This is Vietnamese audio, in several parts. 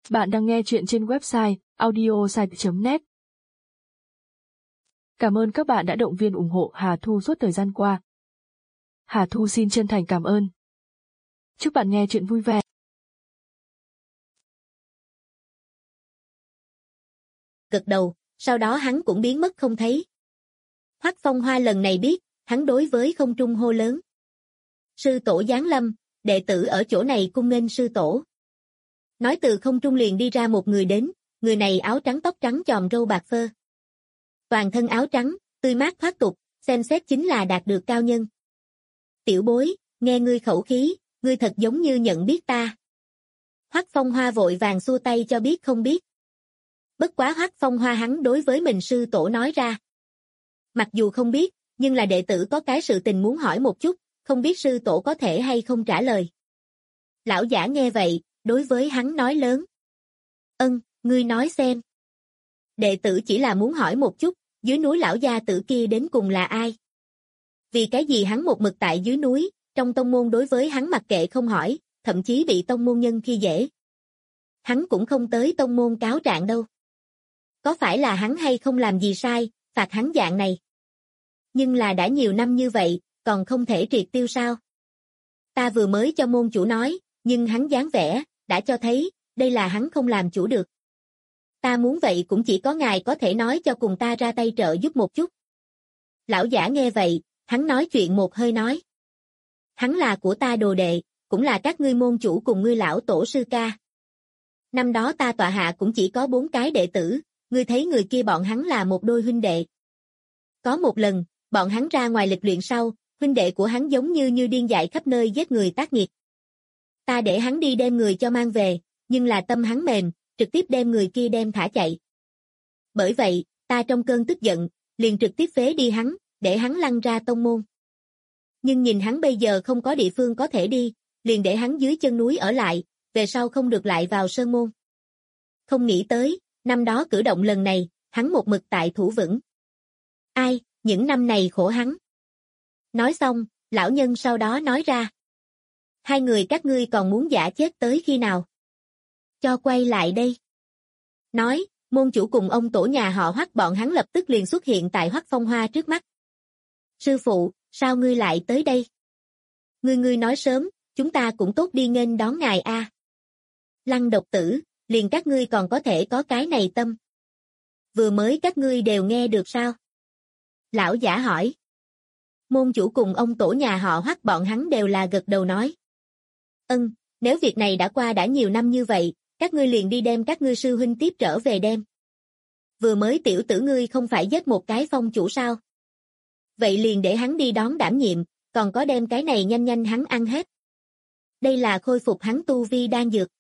Bạn đang nghe chuyện trên website audiosite.net. Cảm ơn các bạn đã động viên ủng hộ Hà Thu suốt thời gian qua. Hà Thu xin chân thành cảm ơn. Chúc bạn nghe chuyện vui vẻ. Gật đầu, sau đó hắn cũng biến mất không thấy. Hoắc Phong Hoa lần này biết, hắn đối với không trung hô lớn. Sư tổ giáng lâm, đệ tử ở chỗ này cung nghênh sư tổ. Nói từ không trung liền đi ra một người đến, người này áo trắng tóc trắng chòm râu bạc phơ. Toàn thân áo trắng, tươi mát thoát tục, xem xét chính là đạt được cao nhân. Tiểu bối, nghe ngươi khẩu khí, ngươi thật giống như nhận biết ta. Hoắc Phong Hoa vội vàng xua tay cho biết không biết. Bất quá Hoắc Phong Hoa hắn đối với mình sư tổ nói ra. Mặc dù không biết, nhưng là đệ tử có cái sự tình muốn hỏi một chút, không biết sư tổ có thể hay không trả lời. Lão giả nghe vậy, đối với hắn nói lớn. Ngươi nói xem. Đệ tử chỉ là muốn hỏi một chút, dưới núi lão gia tử kia đến cùng là ai? Vì cái gì hắn một mực tại dưới núi, trong tông môn đối với hắn mặc kệ không hỏi, thậm chí bị tông môn nhân khi dễ. Hắn cũng không tới tông môn cáo trạng đâu. Có phải là hắn hay không làm gì sai, phạt hắn dạng này? Nhưng là đã nhiều năm như vậy, còn không thể triệt tiêu sao? Ta vừa mới cho môn chủ nói, nhưng hắn dáng vẻ, đã cho thấy, đây là hắn không làm chủ được. Ta muốn vậy cũng chỉ có ngài có thể nói cho cùng ta ra tay trợ giúp một chút. Lão giả nghe vậy, hắn nói chuyện một hơi nói. Hắn là của ta đồ đệ, cũng là các ngươi môn chủ cùng ngươi lão tổ sư ca. Năm đó ta tọa hạ cũng chỉ có 4 cái đệ tử, ngươi thấy người kia bọn hắn là một đôi huynh đệ. Có một lần, bọn hắn ra ngoài lịch luyện sau, huynh đệ của hắn giống như điên dại khắp nơi giết người tác nghiệt. Ta để hắn đi đem người cho mang về, nhưng là tâm hắn mềm, trực tiếp đem người kia đem thả chạy. Bởi vậy, ta trong cơn tức giận, liền trực tiếp phế đi hắn, để hắn lăn ra tông môn. Nhưng nhìn hắn bây giờ không có địa phương có thể đi, liền để hắn dưới chân núi ở lại, về sau không được lại vào sơn môn. Không nghĩ tới, năm đó cử động lần này, hắn một mực tại thủ vững. Ai, những năm này khổ hắn. Nói xong, lão nhân sau đó nói ra. Hai người các ngươi còn muốn giả chết tới khi nào? Cho quay lại đây. Nói, môn chủ cùng ông tổ nhà họ Hoắc bọn hắn lập tức liền xuất hiện tại Hoắc Phong Hoa trước mắt. Sư phụ, sao ngươi lại tới đây? Ngươi nói sớm, chúng ta cũng tốt đi nghênh đón ngài a. Lăng độc tử, liền các ngươi còn có thể có cái này tâm. Vừa mới các ngươi đều nghe được sao? Lão giả hỏi. Môn chủ cùng ông tổ nhà họ Hoắc bọn hắn đều là gật đầu nói. Nếu việc này đã qua đã nhiều năm như vậy, các ngươi liền đi đem các ngươi sư huynh tiếp trở về đem. Vừa mới tiểu tử ngươi không phải giết một cái phong chủ sao? Vậy liền để hắn đi đón đảm nhiệm, còn có đem cái này nhanh hắn ăn hết. Đây là khôi phục hắn tu vi đan dược.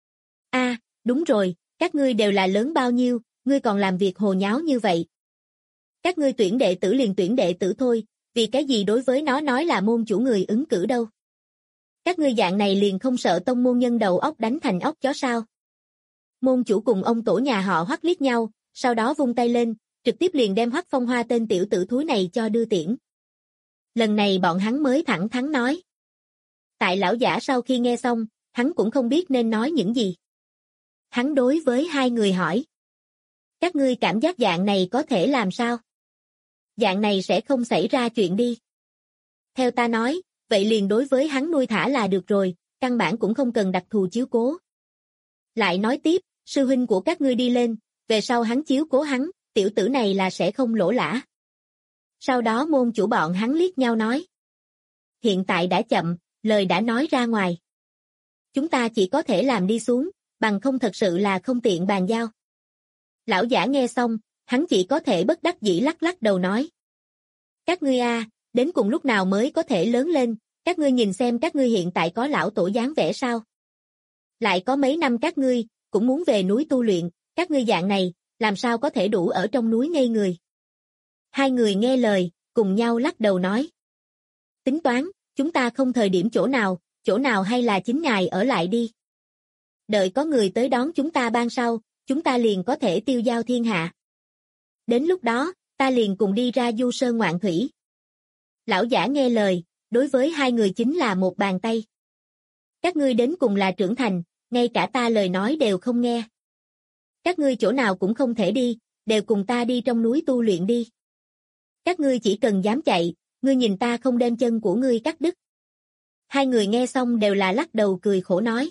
Đúng rồi, các ngươi đều là lớn bao nhiêu, ngươi còn làm việc hồ nháo như vậy. Các ngươi tuyển đệ tử liền tuyển đệ tử thôi, vì cái gì đối với nó nói là môn chủ người ứng cử đâu. Các ngươi dạng này liền không sợ tông môn nhân đầu óc đánh thành óc chó sao? Môn chủ cùng ông tổ nhà họ Hoắc liếc nhau, sau đó vung tay lên, trực tiếp liền đem Hoắc Phong Hoa tên tiểu tử thúi này cho đưa tiễn. Lần này bọn hắn mới thẳng thắn nói. Tại lão giả sau khi nghe xong, hắn cũng không biết nên nói những gì. Hắn đối với hai người hỏi. Các ngươi cảm giác dạng này có thể làm sao? Dạng này sẽ không xảy ra chuyện đi. Theo ta nói, vậy liền đối với hắn nuôi thả là được rồi, căn bản cũng không cần đặc thù chiếu cố. Lại nói tiếp, sư huynh của các ngươi đi lên, về sau hắn chiếu cố hắn, tiểu tử này là sẽ không lỗ lã. Sau đó môn chủ bọn hắn liếc nhau nói. Hiện tại đã chậm, lời đã nói ra ngoài. Chúng ta chỉ có thể làm đi xuống, bằng không thật sự là không tiện bàn giao. Lão giả nghe xong, hắn chỉ có thể bất đắc dĩ lắc đầu nói. Các ngươi đến cùng lúc nào mới có thể lớn lên, các ngươi nhìn xem các ngươi hiện tại có lão tổ dáng vẻ sao? Lại có mấy năm các ngươi, cũng muốn về núi tu luyện, các ngươi dạng này, làm sao có thể đủ ở trong núi ngây người? Hai người nghe lời, cùng nhau lắc đầu nói. Tính toán, chúng ta không thời điểm chỗ nào hay là chính ngài ở lại đi. Đợi có người tới đón chúng ta ban sau, chúng ta liền có thể tiêu giao thiên hạ. Đến lúc đó, ta liền cùng đi ra du sơn ngoạn thủy. Lão giả nghe lời, đối với hai người chính là một bàn tay. Các ngươi đến cùng là trưởng thành, ngay cả ta lời nói đều không nghe. Các ngươi chỗ nào cũng không thể đi, đều cùng ta đi trong núi tu luyện đi. Các ngươi chỉ cần dám chạy, ngươi nhìn ta không đem chân của ngươi cắt đứt. Hai người nghe xong đều là lắc đầu cười khổ nói.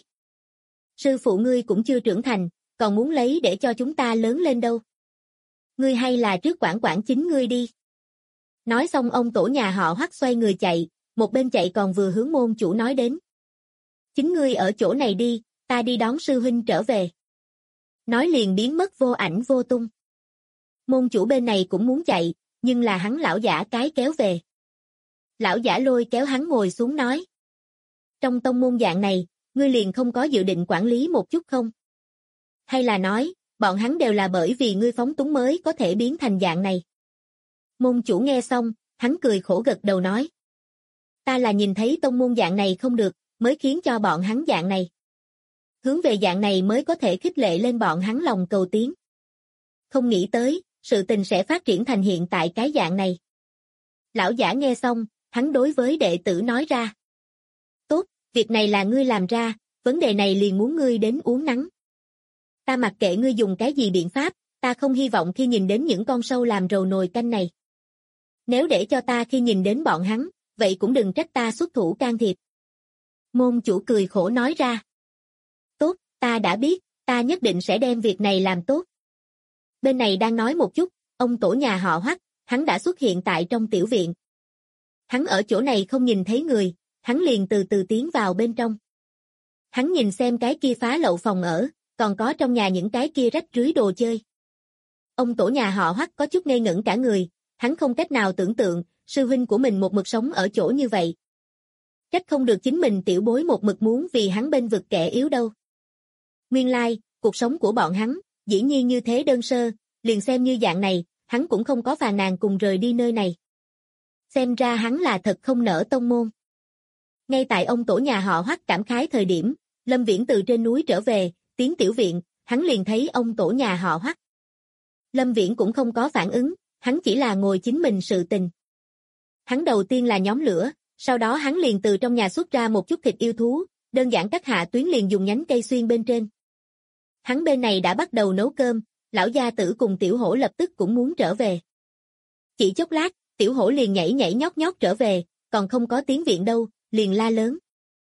Sư phụ ngươi cũng chưa trưởng thành, còn muốn lấy để cho chúng ta lớn lên đâu. Ngươi hay là trước quản quản chính ngươi đi. Nói xong ông tổ nhà họ Hoắc xoay người chạy, một bên chạy còn vừa hướng môn chủ nói đến. Chính ngươi ở chỗ này đi, ta đi đón sư huynh trở về. Nói liền biến mất vô ảnh vô tung. Môn chủ bên này cũng muốn chạy, nhưng là hắn lão giả cái kéo về. Lão giả lôi kéo hắn ngồi xuống nói. Trong tông môn dạng này, ngươi liền không có dự định quản lý một chút không? Hay là nói, bọn hắn đều là bởi vì ngươi phóng túng mới có thể biến thành dạng này? Môn chủ nghe xong, hắn cười khổ gật đầu nói. Ta là nhìn thấy tông môn dạng này không được, mới khiến cho bọn hắn dạng này. Hướng về dạng này mới có thể khích lệ lên bọn hắn lòng cầu tiến. Không nghĩ tới, sự tình sẽ phát triển thành hiện tại cái dạng này. Lão giả nghe xong, hắn đối với đệ tử nói ra. Tốt, việc này là ngươi làm ra, vấn đề này liền muốn ngươi đến uống nắng. Ta mặc kệ ngươi dùng cái gì biện pháp, ta không hy vọng khi nhìn đến những con sâu làm rầu nồi canh này. Nếu để cho ta khi nhìn đến bọn hắn, vậy cũng đừng trách ta xuất thủ can thiệp. Môn chủ cười khổ nói ra. Tốt, ta đã biết, ta nhất định sẽ đem việc này làm tốt. Bên này đang nói một chút, ông tổ nhà họ Hoắc, hắn đã xuất hiện tại trong tiểu viện. Hắn ở chỗ này không nhìn thấy người, hắn liền từ từ tiến vào bên trong. Hắn nhìn xem cái kia phá lậu phòng ở, còn có trong nhà những cái kia rách rưới đồ chơi. Ông tổ nhà họ Hoắc có chút ngây ngẩn cả người, hắn không cách nào tưởng tượng, sư huynh của mình một mực sống ở chỗ như vậy. Trách không được chính mình tiểu bối một mực muốn vì hắn bên vực kẻ yếu đâu. Nguyên lai, cuộc sống của bọn hắn, dĩ nhiên như thế đơn sơ, liền xem như dạng này, hắn cũng không có phàn nàn cùng rời đi nơi này. Xem ra hắn là thật không nỡ tông môn. Ngay tại ông tổ nhà họ Hoắc cảm khái thời điểm, Lâm Viễn từ trên núi trở về, tiến tiểu viện, hắn liền thấy ông tổ nhà họ Hoắc. Lâm Viễn cũng không có phản ứng, hắn chỉ là ngồi chính mình sự tình. Hắn đầu tiên là nhóm lửa, sau đó hắn liền từ trong nhà xuất ra một chút thịt yêu thú, đơn giản cắt hạ tuyến liền dùng nhánh cây xuyên bên trên. Hắn bên này đã bắt đầu nấu cơm, lão gia tử cùng tiểu hổ lập tức cũng muốn trở về. Chỉ chốc lát, tiểu hổ liền nhảy nhảy nhót nhót trở về, còn không có tiếng viện đâu, liền la lớn.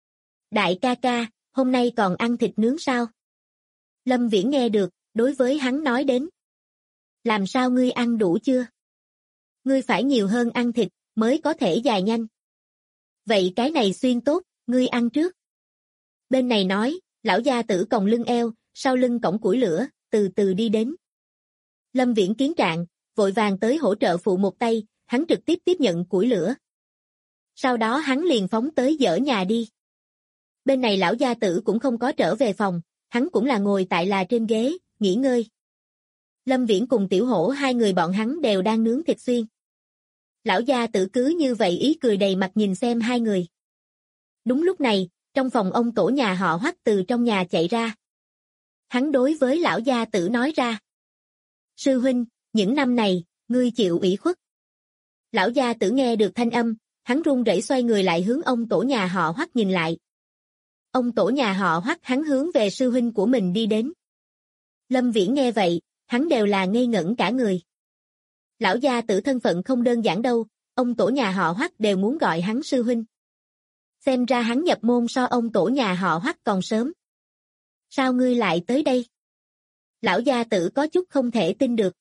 Đại ca ca, hôm nay còn ăn thịt nướng sao? Lâm Viễn nghe được, đối với hắn nói đến. Làm sao ngươi ăn đủ chưa? Ngươi phải nhiều hơn ăn thịt, mới có thể dài nhanh. Vậy cái này xuyên tốt, ngươi ăn trước. Bên này nói, lão gia tử còng lưng eo, sau lưng cõng củi lửa, từ từ đi đến. Lâm Viễn kiến trạng, vội vàng tới hỗ trợ phụ một tay, hắn trực tiếp tiếp nhận củi lửa. Sau đó hắn liền phóng tới dỡ nhà đi. Bên này lão gia tử cũng không có trở về phòng, hắn cũng là ngồi tại là trên ghế, nghỉ ngơi. Lâm Viễn cùng tiểu hổ hai người bọn hắn đều đang nướng thịt xuyên. Lão gia tử cứ như vậy ý cười đầy mặt nhìn xem hai người. Đúng lúc này, trong phòng ông tổ nhà họ Hoắc từ trong nhà chạy ra. Hắn đối với lão gia tử nói ra. Sư huynh, những năm này, ngươi chịu ủy khuất. Lão gia tử nghe được thanh âm, hắn run rẩy xoay người lại hướng ông tổ nhà họ Hoắc nhìn lại. Ông tổ nhà họ Hoắc hắn hướng về sư huynh của mình đi đến. Lâm Viễn nghe vậy, hắn đều là ngây ngẩn cả người. Lão gia tử thân phận không đơn giản đâu, ông tổ nhà họ Hoắc đều muốn gọi hắn sư huynh. Xem ra hắn nhập môn so ông tổ nhà họ Hoắc còn sớm. Sao ngươi lại tới đây? Lão gia tử có chút không thể tin được.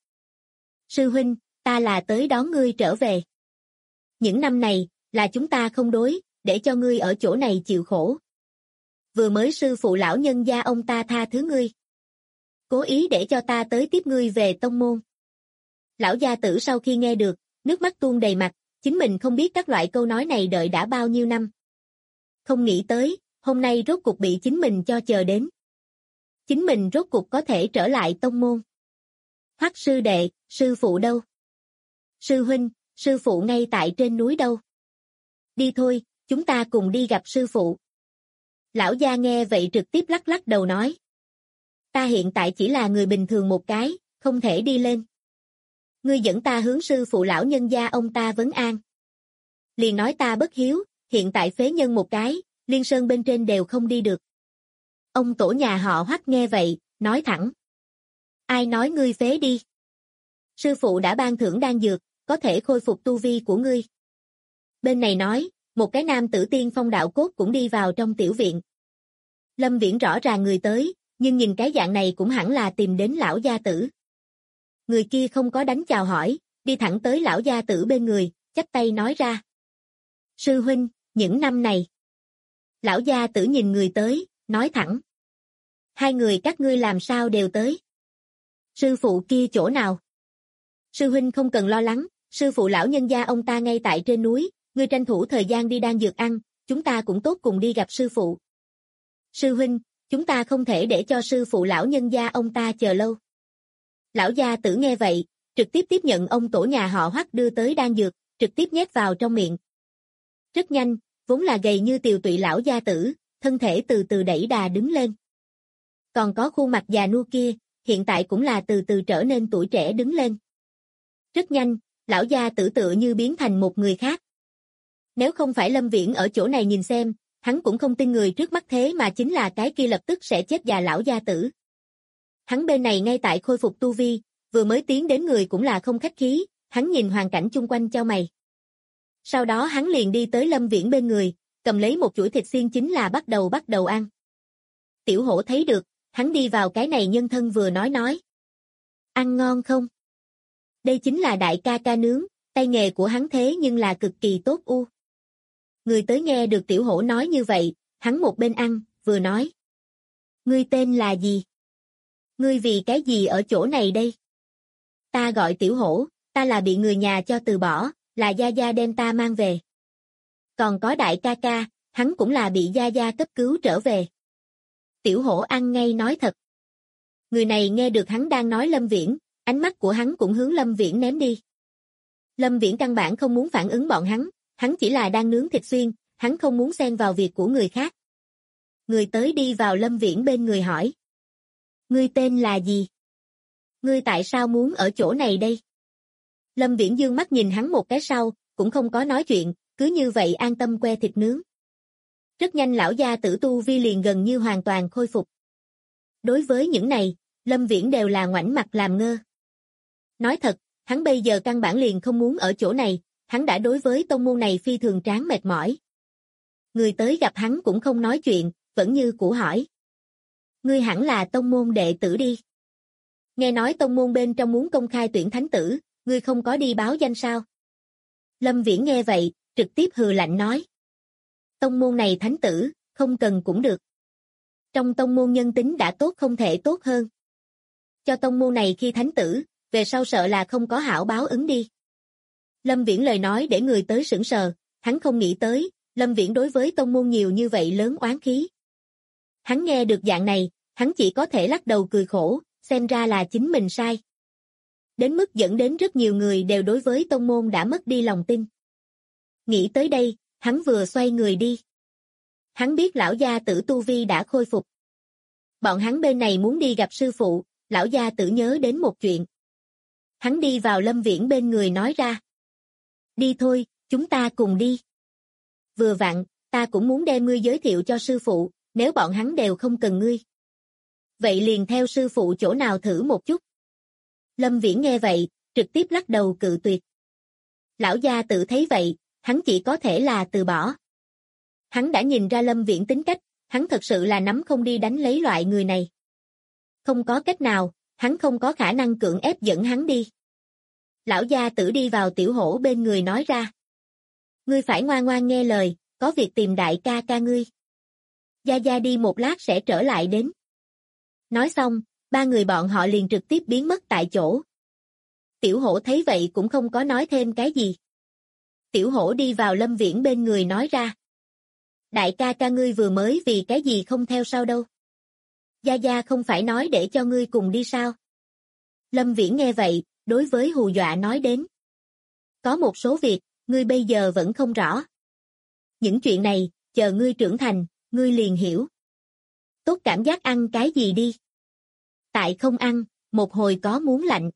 Sư huynh, ta là tới đón ngươi trở về. Những năm này, là chúng ta không đối, để cho ngươi ở chỗ này chịu khổ. Vừa mới sư phụ lão nhân gia ông ta tha thứ ngươi. Cố ý để cho ta tới tiếp ngươi về tông môn. Lão gia tử sau khi nghe được, nước mắt tuôn đầy mặt, chính mình không biết các loại câu nói này đợi đã bao nhiêu năm. Không nghĩ tới, hôm nay rốt cục bị chính mình cho chờ đến. Chính mình rốt cục có thể trở lại tông môn. Hoắc sư đệ, sư phụ đâu? Sư huynh, sư phụ ngay tại trên núi đâu? Đi thôi, chúng ta cùng đi gặp sư phụ. Lão gia nghe vậy trực tiếp lắc lắc đầu nói. Ta hiện tại chỉ là người bình thường một cái, không thể đi lên. Ngươi dẫn ta hướng sư phụ lão nhân gia ông ta vấn an. Liền nói ta bất hiếu, hiện tại phế nhân một cái, Liên Sơn bên trên đều không đi được. Ông tổ nhà họ Hoắc nghe vậy, nói thẳng. Ai nói ngươi phế đi? Sư phụ đã ban thưởng đan dược, có thể khôi phục tu vi của ngươi. Bên này nói, một cái nam tử tiên phong đạo cốt cũng đi vào trong tiểu viện. Lâm Viễn rõ ràng người tới, nhưng nhìn cái dạng này cũng hẳn là tìm đến lão gia tử. Người kia không có đánh chào hỏi, đi thẳng tới lão gia tử bên người, chắp tay nói ra. Sư huynh, những năm này. Lão gia tử nhìn người tới, nói thẳng. Hai người các ngươi làm sao đều tới? Sư phụ kia chỗ nào? Sư huynh không cần lo lắng, sư phụ lão nhân gia ông ta ngay tại trên núi, ngươi tranh thủ thời gian đi đan dược ăn, chúng ta cũng tốt cùng đi gặp sư phụ. Sư huynh, chúng ta không thể để cho sư phụ lão nhân gia ông ta chờ lâu. Lão gia tử nghe vậy, trực tiếp tiếp nhận ông tổ nhà họ Hoắc đưa tới đan dược, trực tiếp nhét vào trong miệng. Rất nhanh, vốn là gầy như tiều tụy lão gia tử, thân thể từ từ đẩy đà đứng lên. Còn có khuôn mặt già nua kia, hiện tại cũng là từ từ trở nên tuổi trẻ đứng lên. Rất nhanh, lão gia tử tựa như biến thành một người khác. Nếu không phải Lâm Viễn ở chỗ này nhìn xem, hắn cũng không tin người trước mắt thế mà chính là cái kia lập tức sẽ chết già lão gia tử. Hắn bên này ngay tại khôi phục tu vi, vừa mới tiến đến người cũng là không khách khí, hắn nhìn hoàn cảnh chung quanh chau mày. Sau đó hắn liền đi tới Lâm Viễn bên người, cầm lấy một chuỗi thịt xiên chính là bắt đầu ăn. Tiểu hổ thấy được, hắn đi vào cái này nhân thân vừa nói. Ăn ngon không? Đây chính là đại ca ca nướng, tay nghề của hắn thế nhưng là cực kỳ tốt u. Người tới nghe được tiểu hổ nói như vậy, hắn một bên ăn, vừa nói. Ngươi tên là gì? Ngươi vì cái gì ở chỗ này đây? Ta gọi tiểu hổ, ta là bị người nhà cho từ bỏ, là gia gia đem ta mang về. Còn có đại ca ca, hắn cũng là bị gia gia cấp cứu trở về. Tiểu hổ ăn ngay nói thật. Người này nghe được hắn đang nói Lâm Viễn, ánh mắt của hắn cũng hướng Lâm Viễn ném đi. Lâm Viễn căn bản không muốn phản ứng bọn hắn chỉ là đang nướng thịt xuyên, hắn không muốn xen vào việc của người khác. Người tới đi vào Lâm Viễn bên người hỏi. Ngươi tên là gì? Ngươi tại sao muốn ở chỗ này đây? Lâm Viễn dương mắt nhìn hắn một cái sau, cũng không có nói chuyện, cứ như vậy an tâm que thịt nướng. Rất nhanh lão gia tử tu vi liền gần như hoàn toàn khôi phục. Đối với những này, Lâm Viễn đều là ngoảnh mặt làm ngơ. Nói thật, hắn bây giờ căn bản liền không muốn ở chỗ này, hắn đã đối với tông môn này phi thường tráng mệt mỏi. Người tới gặp hắn cũng không nói chuyện, vẫn như cũ hỏi. Ngươi hẳn là tông môn đệ tử đi. Nghe nói tông môn bên trong muốn công khai tuyển thánh tử, ngươi không có đi báo danh sao? Lâm Viễn nghe vậy, trực tiếp hừ lạnh nói. Tông môn này thánh tử, không cần cũng được. Trong tông môn nhân tính đã tốt không thể tốt hơn. Cho tông môn này khi thánh tử, về sau sợ là không có hảo báo ứng đi. Lâm Viễn lời nói để người tới sững sờ, hắn không nghĩ tới, Lâm Viễn đối với tông môn nhiều như vậy lớn oán khí. Hắn nghe được dạng này, hắn chỉ có thể lắc đầu cười khổ, xem ra là chính mình sai. Đến mức dẫn đến rất nhiều người đều đối với tông môn đã mất đi lòng tin. Nghĩ tới đây, hắn vừa xoay người đi. Hắn biết lão gia tử tu vi đã khôi phục. Bọn hắn bên này muốn đi gặp sư phụ, lão gia tử nhớ đến một chuyện. Hắn đi vào Lâm Viễn bên người nói ra. Đi thôi, chúng ta cùng đi. Vừa vặn, ta cũng muốn đem ngươi giới thiệu cho sư phụ, nếu bọn hắn đều không cần ngươi. Vậy liền theo sư phụ chỗ nào thử một chút. Lâm Viễn nghe vậy, trực tiếp lắc đầu cự tuyệt. Lão gia tử thấy vậy, hắn chỉ có thể là từ bỏ. Hắn đã nhìn ra Lâm Viễn tính cách, hắn thật sự là nắm không đi đánh lấy loại người này. Không có cách nào, hắn không có khả năng cưỡng ép dẫn hắn đi. Lão gia tử đi vào tiểu hổ bên người nói ra. Ngươi phải ngoan ngoan nghe lời, có việc tìm đại ca ca ngươi. Gia Gia đi một lát sẽ trở lại đến. Nói xong, ba người bọn họ liền trực tiếp biến mất tại chỗ. Tiểu hổ thấy vậy cũng không có nói thêm cái gì. Tiểu hổ đi vào Lâm Viễn bên người nói ra. Đại ca ca ngươi vừa mới vì cái gì không theo sau đâu. Gia Gia không phải nói để cho ngươi cùng đi sao. Lâm Viễn nghe vậy, đối với hù dọa nói đến. Có một số việc, ngươi bây giờ vẫn không rõ. Những chuyện này, chờ ngươi trưởng thành, ngươi liền hiểu. Tốt cảm giác ăn cái gì đi. Tại không ăn, một hồi có muốn lạnh.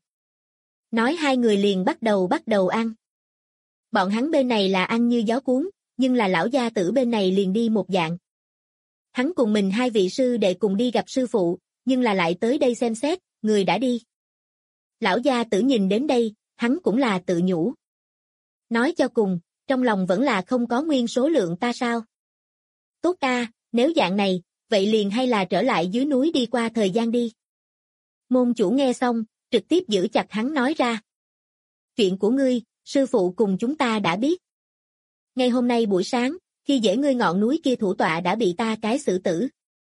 Nói hai người liền bắt đầu ăn. Bọn hắn bên này là ăn như gió cuốn, nhưng là lão gia tử bên này liền đi một dạng. Hắn cùng mình hai vị sư đệ cùng đi gặp sư phụ, nhưng là lại tới đây xem xét, người đã đi. Lão gia tử nhìn đến đây, hắn cũng là tự nhủ. Nói cho cùng, trong lòng vẫn là không có nguyên số lượng ta sao? Tốt a, nếu dạng này, vậy liền hay là trở lại dưới núi đi qua thời gian đi. Môn chủ nghe xong, trực tiếp giữ chặt hắn nói ra. Chuyện của ngươi, sư phụ cùng chúng ta đã biết. Ngày hôm nay buổi sáng, khi dễ ngươi ngọn núi kia thủ tọa đã bị ta cái xử tử.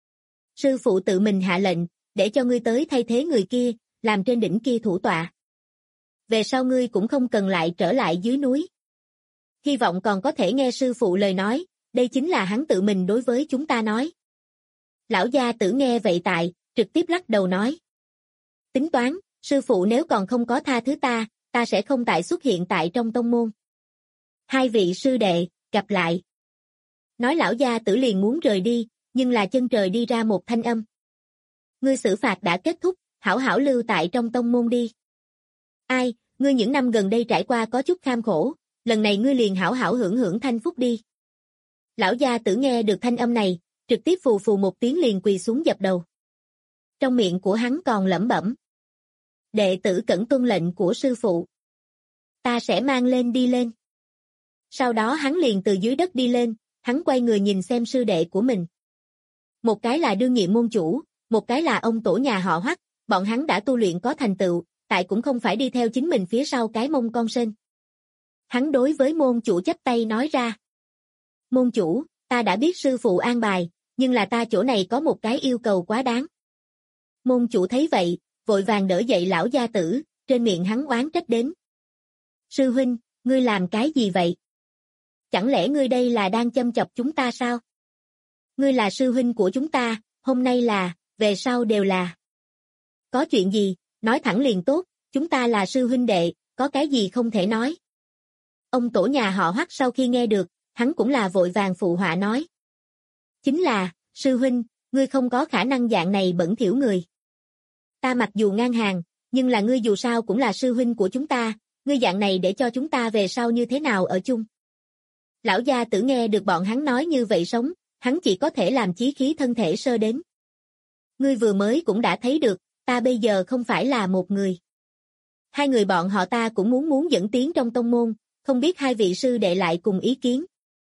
Sư phụ tự mình hạ lệnh, để cho ngươi tới thay thế người kia, làm trên đỉnh kia thủ tọa. Về sau ngươi cũng không cần lại trở lại dưới núi. Hy vọng còn có thể nghe sư phụ lời nói, đây chính là hắn tự mình đối với chúng ta nói. Lão gia tử nghe vậy trực tiếp lắc đầu nói. Tính toán, sư phụ nếu còn không có tha thứ ta sẽ không tại xuất hiện tại trong tông môn. Hai vị sư đệ, gặp lại. Nói lão gia tử liền muốn rời đi, nhưng là chân trời đi ra một thanh âm. Ngươi xử phạt đã kết thúc, hảo hảo lưu tại trong tông môn đi. Ai, ngươi những năm gần đây trải qua có chút kham khổ, lần này ngươi liền hảo hảo hưởng hưởng thanh phúc đi. Lão gia tử nghe được thanh âm này, trực tiếp phù phù một tiếng liền quỳ xuống dập đầu. Trong miệng của hắn còn lẩm bẩm. Đệ tử cẩn tuân lệnh của sư phụ. Ta sẽ mang lên đi lên. Sau đó hắn liền từ dưới đất đi lên, hắn quay người nhìn xem sư đệ của mình. Một cái là đương nhiệm môn chủ, một cái là ông tổ nhà họ Hoắc, bọn hắn đã tu luyện có thành tựu, tại cũng không phải đi theo chính mình phía sau cái mông con sên. Hắn đối với môn chủ chắp tay nói ra. Môn chủ, ta đã biết sư phụ an bài, nhưng là ta chỗ này có một cái yêu cầu quá đáng. Môn chủ thấy vậy, vội vàng đỡ dậy lão gia tử, trên miệng hắn oán trách đến. Sư huynh, ngươi làm cái gì vậy? Chẳng lẽ ngươi đây là đang châm chọc chúng ta sao? Ngươi là sư huynh của chúng ta, hôm nay là, về sau đều là. Có chuyện gì, nói thẳng liền tốt, chúng ta là sư huynh đệ, có cái gì không thể nói. Ông tổ nhà họ Hoắc sau khi nghe được, hắn cũng là vội vàng phụ họa nói. Chính là, sư huynh, ngươi không có khả năng dạng này bẩn thỉu người. Ta mặc dù ngang hàng, nhưng là ngươi dù sao cũng là sư huynh của chúng ta, ngươi dạng này để cho chúng ta về sau như thế nào ở chung. Lão gia tử nghe được bọn hắn nói như vậy sống, hắn chỉ có thể làm chí khí thân thể sơ đến. Ngươi vừa mới cũng đã thấy được, ta bây giờ không phải là một người. Hai người bọn họ ta cũng muốn dẫn tiến trong tông môn, không biết hai vị sư đệ lại cùng ý kiến.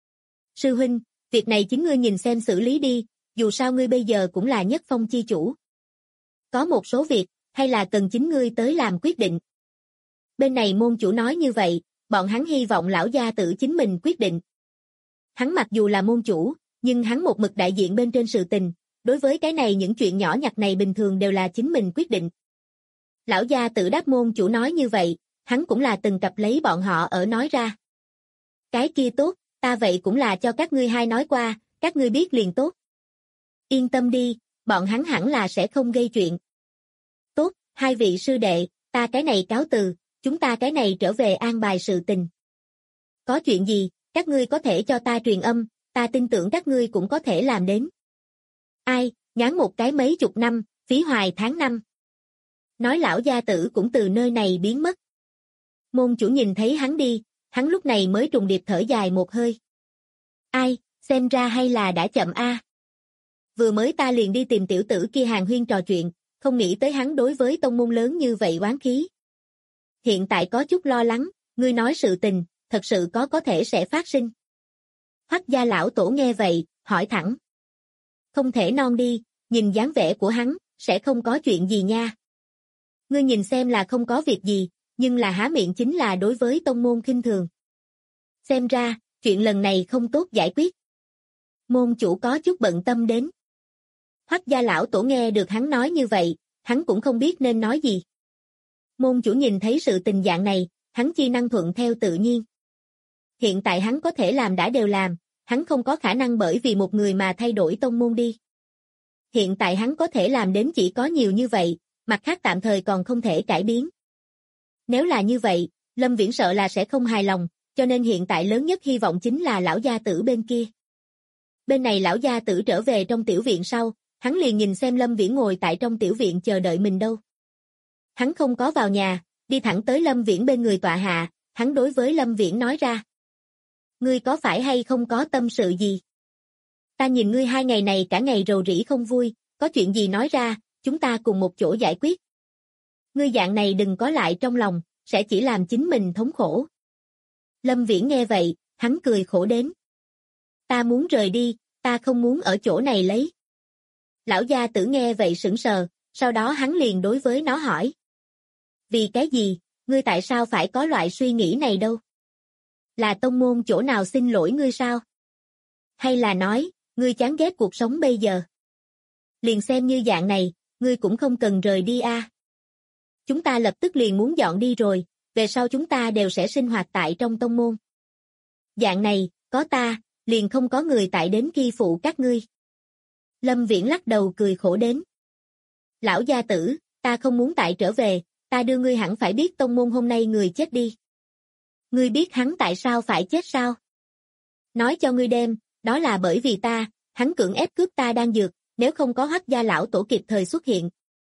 Sư huynh, việc này chính ngươi nhìn xem xử lý đi, dù sao ngươi bây giờ cũng là nhất phong chi chủ. Có một số việc, hay là cần chính ngươi tới làm quyết định. Bên này môn chủ nói như vậy, bọn hắn hy vọng lão gia tử chính mình quyết định. Hắn mặc dù là môn chủ, nhưng hắn một mực đại diện bên trên sự tình, đối với cái này những chuyện nhỏ nhặt này bình thường đều là chính mình quyết định. Lão gia tử đáp môn chủ nói như vậy, hắn cũng là từng cặp lấy bọn họ ở nói ra. Cái kia tốt, ta vậy cũng là cho các ngươi hai nói qua, các ngươi biết liền tốt. Yên tâm đi, bọn hắn hẳn là sẽ không gây chuyện. Tốt, hai vị sư đệ, ta cái này cáo từ, chúng ta cái này trở về an bài sự tình. Có chuyện gì, các ngươi có thể cho ta truyền âm, ta tin tưởng các ngươi cũng có thể làm đến. Ai, ngán một cái mấy chục năm, phí hoài tháng năm. Nói lão gia tử cũng từ nơi này biến mất. Môn chủ nhìn thấy hắn đi, hắn lúc này mới trùng điệp thở dài một hơi. Ai, xem ra hay là đã chậm a. Vừa mới ta liền đi tìm tiểu tử kia hàng huyên trò chuyện, không nghĩ tới hắn đối với tông môn lớn như vậy oán khí. Hiện tại có chút lo lắng, ngươi nói sự tình, thật sự có thể sẽ phát sinh. Hoắc gia lão tổ nghe vậy, hỏi thẳng. Không thể non đi, nhìn dáng vẻ của hắn, sẽ không có chuyện gì nha. Ngươi nhìn xem là không có việc gì, nhưng là há miệng chính là đối với tông môn khinh thường. Xem ra, chuyện lần này không tốt giải quyết. Môn chủ có chút bận tâm đến. Hoắc gia lão tổ nghe được hắn nói như vậy, hắn cũng không biết nên nói gì. Môn chủ nhìn thấy sự tình dạng này, hắn chi năng thuận theo tự nhiên. Hiện tại hắn có thể làm đã đều làm, hắn không có khả năng bởi vì một người mà thay đổi tông môn đi. Hiện tại hắn có thể làm đến chỉ có nhiều như vậy, mặt khác tạm thời còn không thể cải biến. Nếu là như vậy, Lâm Viễn sợ là sẽ không hài lòng, cho nên hiện tại lớn nhất hy vọng chính là lão gia tử bên kia. Bên này lão gia tử trở về trong tiểu viện sau, hắn liền nhìn xem Lâm Viễn ngồi tại trong tiểu viện chờ đợi mình đâu. Hắn không có vào nhà, đi thẳng tới Lâm Viễn bên người tọa hạ, hắn đối với Lâm Viễn nói ra. Ngươi có phải hay không có tâm sự gì? Ta nhìn ngươi 2 ngày này cả ngày rầu rĩ không vui, có chuyện gì nói ra, chúng ta cùng một chỗ giải quyết. Ngươi dạng này đừng có lại trong lòng, sẽ chỉ làm chính mình thống khổ. Lâm Viễn nghe vậy, hắn cười khổ đến. Ta muốn rời đi, ta không muốn ở chỗ này lấy. Lão gia tử nghe vậy sững sờ, sau đó hắn liền đối với nó hỏi. Vì cái gì, ngươi tại sao phải có loại suy nghĩ này đâu? Là tông môn chỗ nào xin lỗi ngươi sao? Hay là nói, ngươi chán ghét cuộc sống bây giờ? Liền xem như dạng này, ngươi cũng không cần rời đi a. Chúng ta lập tức liền muốn dọn đi rồi, về sau chúng ta đều sẽ sinh hoạt tại trong tông môn. Dạng này, có ta, liền không có người tại đến khi phụ các ngươi. Lâm Viễn lắc đầu cười khổ đến. Lão gia tử, ta không muốn tại trở về, ta đưa ngươi hẳn phải biết tông môn hôm nay người chết đi. Ngươi biết hắn tại sao phải chết sao? Nói cho ngươi đem, đó là bởi vì ta, hắn cưỡng ép cướp ta đan dược, nếu không có Hoắc gia lão tổ kịp thời xuất hiện.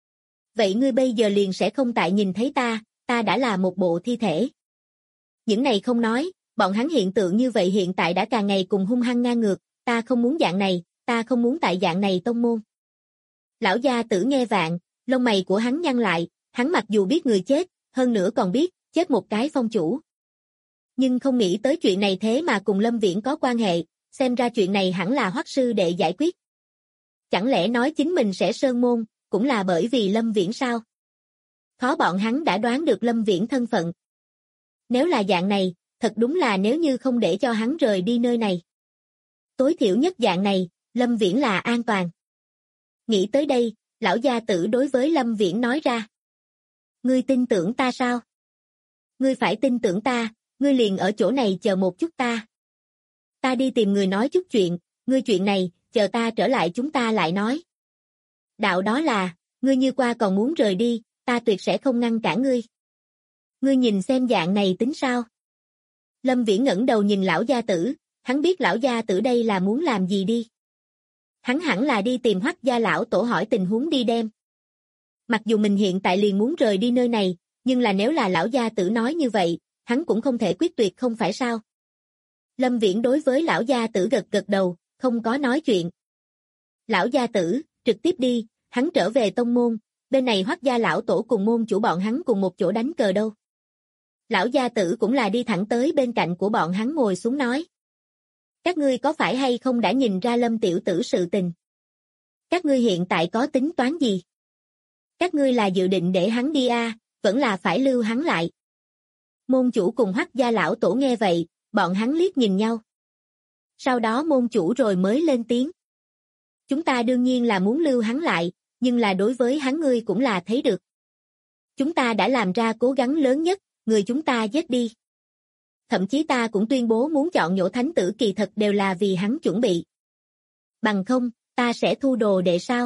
Vậy ngươi bây giờ liền sẽ không tại nhìn thấy ta đã là một bộ thi thể. Những này không nói, bọn hắn hiện tượng như vậy hiện tại đã càng ngày cùng hung hăng ngang ngược, ta không muốn dạng này, ta không muốn tại dạng này tông môn. Lão gia tử nghe vạn, lông mày của hắn nhăn lại, hắn mặc dù biết người chết, hơn nữa còn biết, chết một cái phong chủ. Nhưng không nghĩ tới chuyện này thế mà cùng Lâm Viễn có quan hệ, xem ra chuyện này hẳn là Hoắc sư đệ giải quyết. Chẳng lẽ nói chính mình sẽ sơn môn, cũng là bởi vì Lâm Viễn sao? Khó bọn hắn đã đoán được Lâm Viễn thân phận. Nếu là dạng này, thật đúng là nếu như không để cho hắn rời đi nơi này. Tối thiểu nhất dạng này, Lâm Viễn là an toàn. Nghĩ tới đây, lão gia tử đối với Lâm Viễn nói ra. Ngươi tin tưởng ta sao? Ngươi phải tin tưởng ta, ngươi liền ở chỗ này chờ một chút ta. Ta đi tìm người nói chút chuyện, ngươi chuyện này, chờ ta trở lại chúng ta lại nói. Đạo đó là, ngươi như qua còn muốn rời đi, ta tuyệt sẽ không ngăn cản ngươi. Ngươi nhìn xem dạng này tính sao? Lâm Viễn ngẩng đầu nhìn lão gia tử, hắn biết lão gia tử đây là muốn làm gì đi. Hắn hẳn là đi tìm Hoắc gia lão tổ hỏi tình huống đi đem. Mặc dù mình hiện tại liền muốn rời đi nơi này, nhưng là nếu là lão gia tử nói như vậy, hắn cũng không thể quyết tuyệt không phải sao. Lâm Viễn đối với lão gia tử gật gật đầu, không có nói chuyện. Lão gia tử, trực tiếp đi, hắn trở về tông môn, bên này Hoắc gia lão tổ cùng môn chủ bọn hắn cùng một chỗ đánh cờ đâu. Lão gia tử cũng là đi thẳng tới bên cạnh của bọn hắn ngồi xuống nói. Các ngươi có phải hay không đã nhìn ra Lâm tiểu tử sự tình? Các ngươi hiện tại có tính toán gì? Các ngươi là dự định để hắn đi vẫn là phải lưu hắn lại? Môn chủ cùng Hoắc gia lão tổ nghe vậy, bọn hắn liếc nhìn nhau. Sau đó môn chủ rồi mới lên tiếng. Chúng ta đương nhiên là muốn lưu hắn lại, nhưng là đối với hắn ngươi cũng là thấy được. Chúng ta đã làm ra cố gắng lớn nhất, người chúng ta giết đi. Thậm chí ta cũng tuyên bố muốn chọn nhổ thánh tử kỳ thật đều là vì hắn chuẩn bị. Bằng không, ta sẽ thu đồ đệ sao?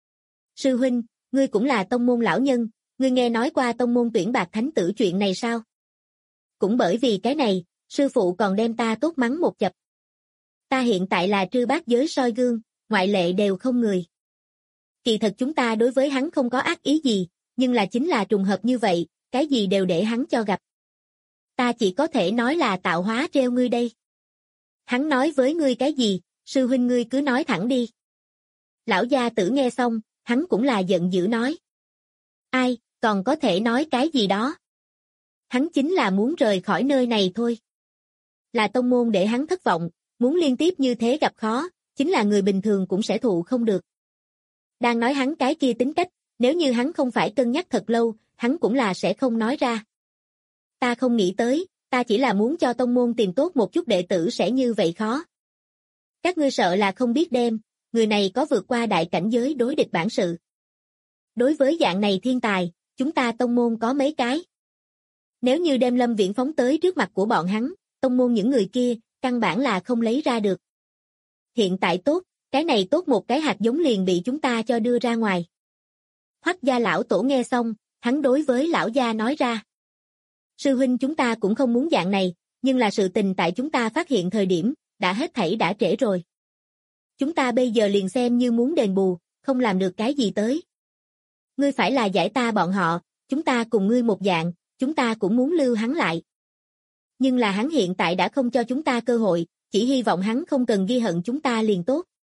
Sư huynh, ngươi cũng là tông môn lão nhân, ngươi nghe nói qua tông môn tuyển bạc thánh tử chuyện này sao? Cũng bởi vì cái này, sư phụ còn đem ta tốt mắng một chập. Ta hiện tại là trư bát giới soi gương, ngoại lệ đều không người. Kỳ thật chúng ta đối với hắn không có ác ý gì, nhưng là chính là trùng hợp như vậy, cái gì đều để hắn cho gặp. Ta chỉ có thể nói là tạo hóa treo ngươi đây. Hắn nói với ngươi cái gì, sư huynh ngươi cứ nói thẳng đi. Lão gia tử nghe xong, hắn cũng là giận dữ nói. Ai, còn có thể nói cái gì đó. Hắn chính là muốn rời khỏi nơi này thôi. Là tông môn để hắn thất vọng, muốn liên tiếp như thế gặp khó, chính là người bình thường cũng sẽ thụ không được. Đang nói hắn cái kia tính cách, nếu như hắn không phải cân nhắc thật lâu, hắn cũng là sẽ không nói ra. Ta không nghĩ tới, ta chỉ là muốn cho tông môn tìm tốt một chút đệ tử sẽ như vậy khó. Các ngươi sợ là không biết đem, người này có vượt qua đại cảnh giới đối địch bản sự. Đối với dạng này thiên tài, chúng ta tông môn có mấy cái. Nếu như đem Lâm Viễn phóng tới trước mặt của bọn hắn, tông môn những người kia, căn bản là không lấy ra được. Hiện tại tốt, cái này tốt một cái hạt giống liền bị chúng ta cho đưa ra ngoài. Hoắc gia lão tổ nghe xong, hắn đối với lão gia nói ra. Sư huynh chúng ta cũng không muốn dạng này, nhưng là sự tình tại chúng ta phát hiện thời điểm, đã hết thảy đã trễ rồi. Chúng ta bây giờ liền xem như muốn đền bù, không làm được cái gì tới. Ngươi phải là giải ta bọn họ, chúng ta cùng ngươi một dạng, chúng ta cũng muốn lưu hắn lại. Nhưng là hắn hiện tại đã không cho chúng ta cơ hội, chỉ hy vọng hắn không cần ghi hận chúng ta liền tốt.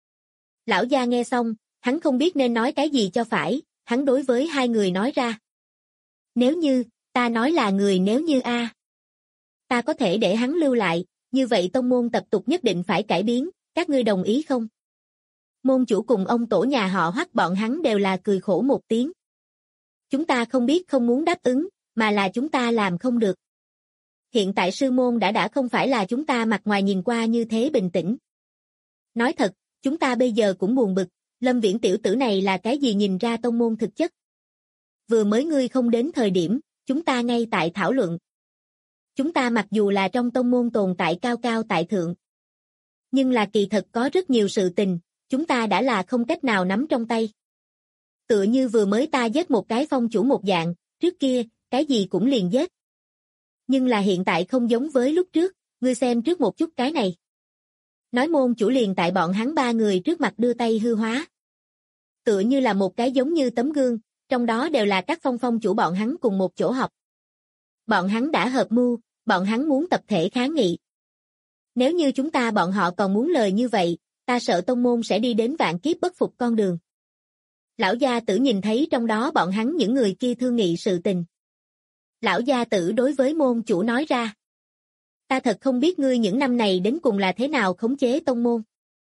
Lão gia nghe xong, hắn không biết nên nói cái gì cho phải, hắn đối với hai người nói ra. Nếu như, ta nói là người nếu như a, ta có thể để hắn lưu lại, như vậy tông môn tập tục nhất định phải cải biến, các ngươi đồng ý không? Môn chủ cùng ông tổ nhà họ Hoắc bọn hắn đều là cười khổ một tiếng. Chúng ta không biết không muốn đáp ứng, mà là chúng ta làm không được. Hiện tại sư môn đã không phải là chúng ta mặt ngoài nhìn qua như thế bình tĩnh. Nói thật, chúng ta bây giờ cũng buồn bực, Lâm Viễn tiểu tử này là cái gì nhìn ra tông môn thực chất. Vừa mới ngươi không đến thời điểm, chúng ta ngay tại thảo luận. Chúng ta mặc dù là trong tông môn tồn tại cao cao tại thượng, nhưng là kỳ thật có rất nhiều sự tình, chúng ta đã là không cách nào nắm trong tay. Tựa như vừa mới ta giết một cái phong chủ một dạng, trước kia, cái gì cũng liền giết. Nhưng là hiện tại không giống với lúc trước, ngươi xem trước một chút cái này. Nói môn chủ liền tại bọn hắn ba người trước mặt đưa tay hư hóa. Tựa như là một cái giống như tấm gương, trong đó đều là các phong chủ bọn hắn cùng một chỗ học. Bọn hắn đã hợp mưu, bọn hắn muốn tập thể kháng nghị. Nếu như chúng ta bọn họ còn muốn lời như vậy, ta sợ tông môn sẽ đi đến vạn kiếp bất phục con đường. Lão gia tử nhìn thấy trong đó bọn hắn những người kia thương nghị sự tình. Lão gia tử đối với môn chủ nói ra. Ta thật không biết ngươi những năm này đến cùng là thế nào khống chế tông môn.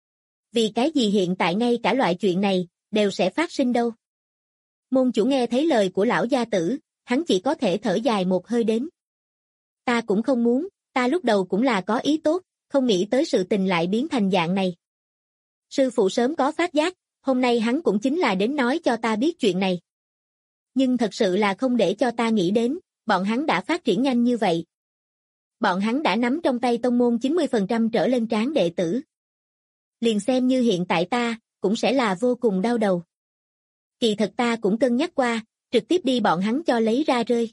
Vì cái gì hiện tại ngay cả loại chuyện này, đều sẽ phát sinh đâu. Môn chủ nghe thấy lời của lão gia tử, hắn chỉ có thể thở dài một hơi đến. Ta cũng không muốn, ta lúc đầu cũng là có ý tốt, không nghĩ tới sự tình lại biến thành dạng này. Sư phụ sớm có phát giác, hôm nay hắn cũng chính là đến nói cho ta biết chuyện này. Nhưng thật sự là không để cho ta nghĩ đến, bọn hắn đã phát triển nhanh như vậy. Bọn hắn đã nắm trong tay tông môn 90% trở lên tráng đệ tử. Liền xem như hiện tại ta, cũng sẽ là vô cùng đau đầu. Kỳ thật ta cũng cân nhắc qua, trực tiếp đi bọn hắn cho lấy ra rơi.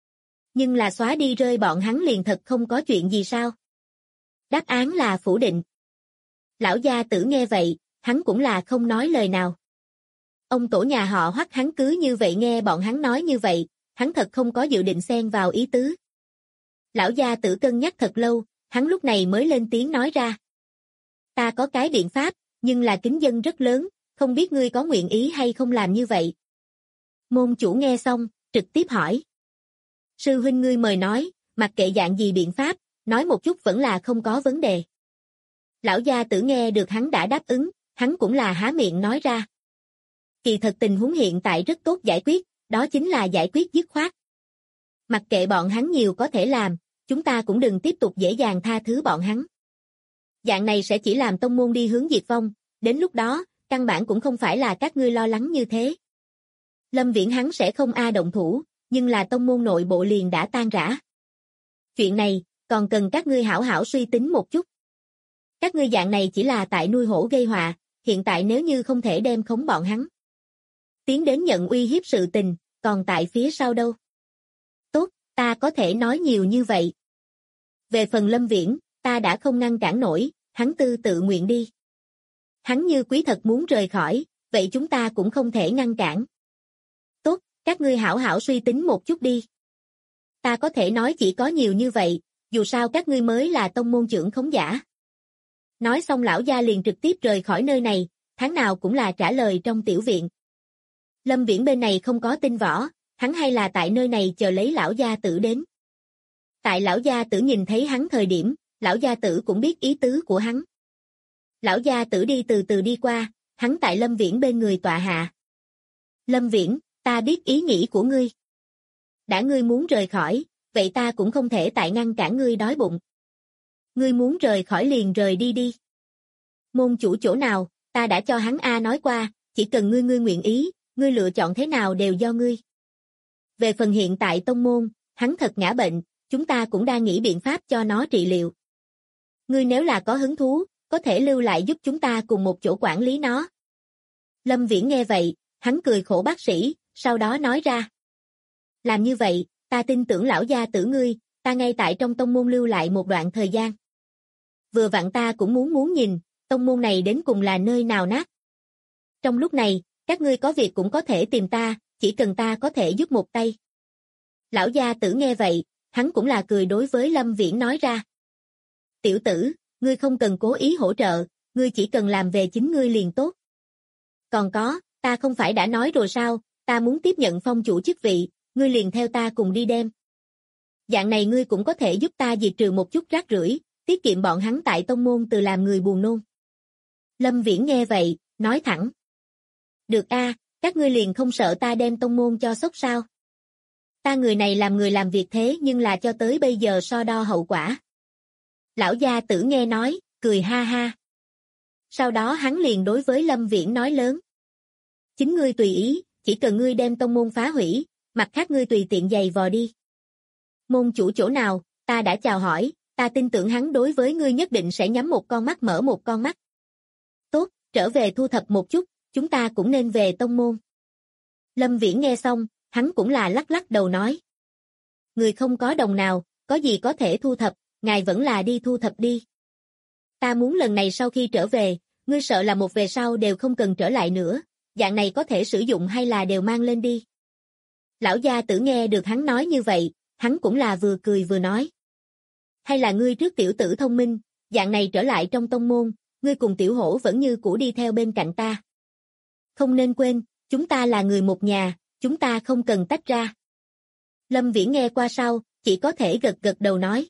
Nhưng là xóa đi rơi bọn hắn liền thật không có chuyện gì sao? Đáp án là phủ định. Lão gia tử nghe vậy, hắn cũng là không nói lời nào. Ông tổ nhà họ Hoắc hắn cứ như vậy nghe bọn hắn nói như vậy, hắn thật không có dự định xen vào ý tứ. Lão gia tử cân nhắc thật lâu, hắn lúc này mới lên tiếng nói ra. Ta có cái biện pháp, nhưng là kính dân rất lớn, không biết ngươi có nguyện ý hay không làm như vậy. Môn chủ nghe xong, trực tiếp hỏi. Sư huynh ngươi mời nói, mặc kệ dạng gì biện pháp, nói một chút vẫn là không có vấn đề. Lão gia tử nghe được hắn đã đáp ứng, hắn cũng là há miệng nói ra. Kỳ thật tình huống hiện tại rất tốt giải quyết, đó chính là giải quyết dứt khoát. Mặc kệ bọn hắn nhiều có thể làm, chúng ta cũng đừng tiếp tục dễ dàng tha thứ bọn hắn. Dạng này sẽ chỉ làm tông môn đi hướng diệt vong, đến lúc đó, căn bản cũng không phải là các ngươi lo lắng như thế. Lâm Viễn hắn sẽ không động thủ, nhưng là tông môn nội bộ liền đã tan rã. Chuyện này, còn cần các ngươi hảo hảo suy tính một chút. Các ngươi dạng này chỉ là tại nuôi hổ gây họa, hiện tại nếu như không thể đem khống bọn hắn. Tiến đến nhận uy hiếp sự tình, còn tại phía sau đâu. Tốt, ta có thể nói nhiều như vậy. Về phần Lâm Viễn, ta đã không ngăn cản nổi, hắn tự nguyện đi. Hắn như quý thật muốn rời khỏi, vậy chúng ta cũng không thể ngăn cản. Tốt, các ngươi hảo hảo suy tính một chút đi. Ta có thể nói chỉ có nhiều như vậy, dù sao các ngươi mới là tông môn trưởng khống giả. Nói xong lão gia liền trực tiếp rời khỏi nơi này, tháng nào cũng là trả lời trong tiểu viện. Lâm Viễn bên này không có tin võ, hắn hay là tại nơi này chờ lấy lão gia tử đến. Tại lão gia tử nhìn thấy hắn thời điểm, lão gia tử cũng biết ý tứ của hắn. Lão gia tử đi từ từ đi qua, hắn tại Lâm Viễn bên người tọa hạ. Lâm Viễn, ta biết ý nghĩ của ngươi. Đã ngươi muốn rời khỏi, vậy ta cũng không thể tại ngăn cản ngươi đói bụng. Ngươi muốn rời khỏi liền rời đi đi. Môn chủ chỗ nào, ta đã cho hắn nói qua, chỉ cần ngươi nguyện ý, ngươi lựa chọn thế nào đều do ngươi. Về phần hiện tại tông môn, hắn thật ngã bệnh, chúng ta cũng đang nghĩ biện pháp cho nó trị liệu. Ngươi nếu là có hứng thú, có thể lưu lại giúp chúng ta cùng một chỗ quản lý nó. Lâm Viễn nghe vậy, hắn cười khổ bác sĩ, sau đó nói ra. Làm như vậy, ta tin tưởng lão gia tử ngươi, ta ngay tại trong tông môn lưu lại một đoạn thời gian. Vừa vặn ta cũng muốn nhìn, tông môn này đến cùng là nơi nào nát. Trong lúc này, các ngươi có việc cũng có thể tìm ta, chỉ cần ta có thể giúp một tay. Lão gia tử nghe vậy, hắn cũng là cười đối với Lâm Viễn nói ra. Tiểu tử, ngươi không cần cố ý hỗ trợ, ngươi chỉ cần làm về chính ngươi liền tốt. Còn có, ta không phải đã nói rồi sao, ta muốn tiếp nhận phong chủ chức vị, ngươi liền theo ta cùng đi đem. Dạng này ngươi cũng có thể giúp ta diệt trừ một chút rác rưởi, tiết kiệm bọn hắn tại tông môn từ làm người buồn nôn. Lâm Viễn nghe vậy, nói thẳng. Được a, các ngươi liền không sợ ta đem tông môn cho sốc sao? Ta người này làm người làm việc thế nhưng là cho tới bây giờ so đo hậu quả. Lão gia tử nghe nói, cười ha ha. Sau đó hắn liền đối với Lâm Viễn nói lớn. Chính ngươi tùy ý, chỉ cần ngươi đem tông môn phá hủy, mặt khác ngươi tùy tiện giày vò đi. Môn chủ chỗ nào, ta đã chào hỏi, ta tin tưởng hắn đối với ngươi nhất định sẽ nhắm một con mắt mở một con mắt. Tốt, trở về thu thập một chút, chúng ta cũng nên về tông môn. Lâm Viễn nghe xong, hắn cũng là lắc lắc đầu nói. Người không có đồng nào, có gì có thể thu thập, ngài vẫn là đi thu thập đi. Ta muốn lần này sau khi trở về, ngươi sợ là một về sau đều không cần trở lại nữa, dạng này có thể sử dụng hay là đều mang lên đi. Lão gia tử nghe được hắn nói như vậy, hắn cũng là vừa cười vừa nói. Hay là ngươi trước tiểu tử thông minh, dạng này trở lại trong tông môn, ngươi cùng tiểu hổ vẫn như cũ đi theo bên cạnh ta. Không nên quên, chúng ta là người một nhà, chúng ta không cần tách ra. Lâm Viễn nghe qua sau, chỉ có thể gật gật đầu nói.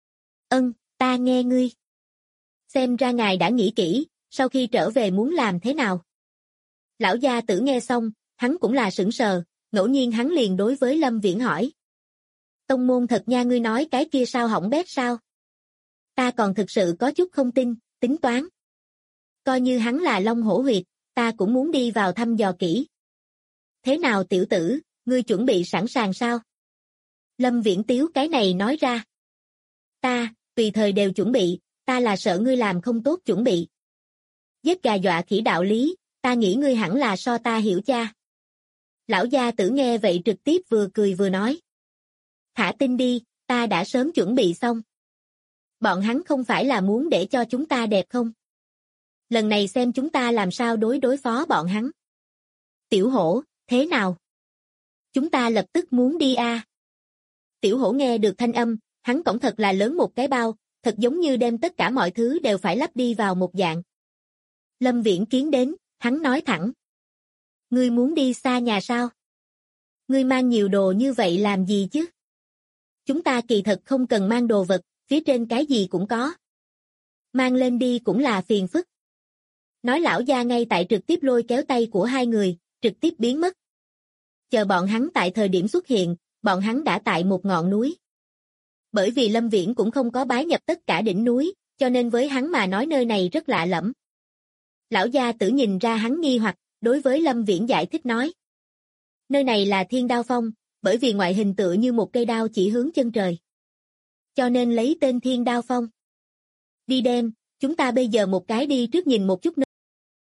Ta nghe ngươi. Xem ra ngài đã nghĩ kỹ, sau khi trở về muốn làm thế nào. Lão gia tử nghe xong, hắn cũng là sững sờ, ngẫu nhiên hắn liền đối với Lâm Viễn hỏi. Tông môn thật nha, ngươi nói cái kia sao hỏng bét sao? Ta còn thực sự có chút không tin, tính toán. Coi như hắn là Long Hổ huyệt, ta cũng muốn đi vào thăm dò kỹ. Thế nào tiểu tử, ngươi chuẩn bị sẵn sàng sao? Lâm Viễn tiếu cái này nói ra. Ta, tùy thời đều chuẩn bị, ta là sợ ngươi làm không tốt chuẩn bị. Giết gà dọa khỉ đạo lý, ta nghĩ ngươi hẳn là so ta hiểu cha. Lão gia tử nghe vậy trực tiếp vừa cười vừa nói. Thả tin đi, ta đã sớm chuẩn bị xong. Bọn hắn không phải là muốn để cho chúng ta đẹp không? Lần này xem chúng ta làm sao đối phó bọn hắn. Tiểu hổ, thế nào? Chúng ta lập tức muốn đi a. Tiểu hổ nghe được thanh âm, hắn cổng thật là lớn một cái bao, thật giống như đem tất cả mọi thứ đều phải lắp đi vào một dạng. Lâm Viễn kiến đến, hắn nói thẳng. Ngươi muốn đi xa nhà sao? Ngươi mang nhiều đồ như vậy làm gì chứ? Chúng ta kỳ thật không cần mang đồ vật, phía trên cái gì cũng có. Mang lên đi cũng là phiền phức. Nói lão gia ngay tại trực tiếp lôi kéo tay của hai người, trực tiếp biến mất. Chờ bọn hắn tại thời điểm xuất hiện, bọn hắn đã tại một ngọn núi. Bởi vì Lâm Viễn cũng không có bái nhập tất cả đỉnh núi, cho nên với hắn mà nói nơi này rất lạ lẫm. Lão gia tử nhìn ra hắn nghi hoặc, đối với Lâm Viễn giải thích nói. Nơi này là Thiên Đao Phong, bởi vì ngoại hình tựa như một cây đao chỉ hướng chân trời. Cho nên lấy tên Thiên Đao Phong. Đi đem, chúng ta bây giờ một cái đi trước nhìn một chút nơi.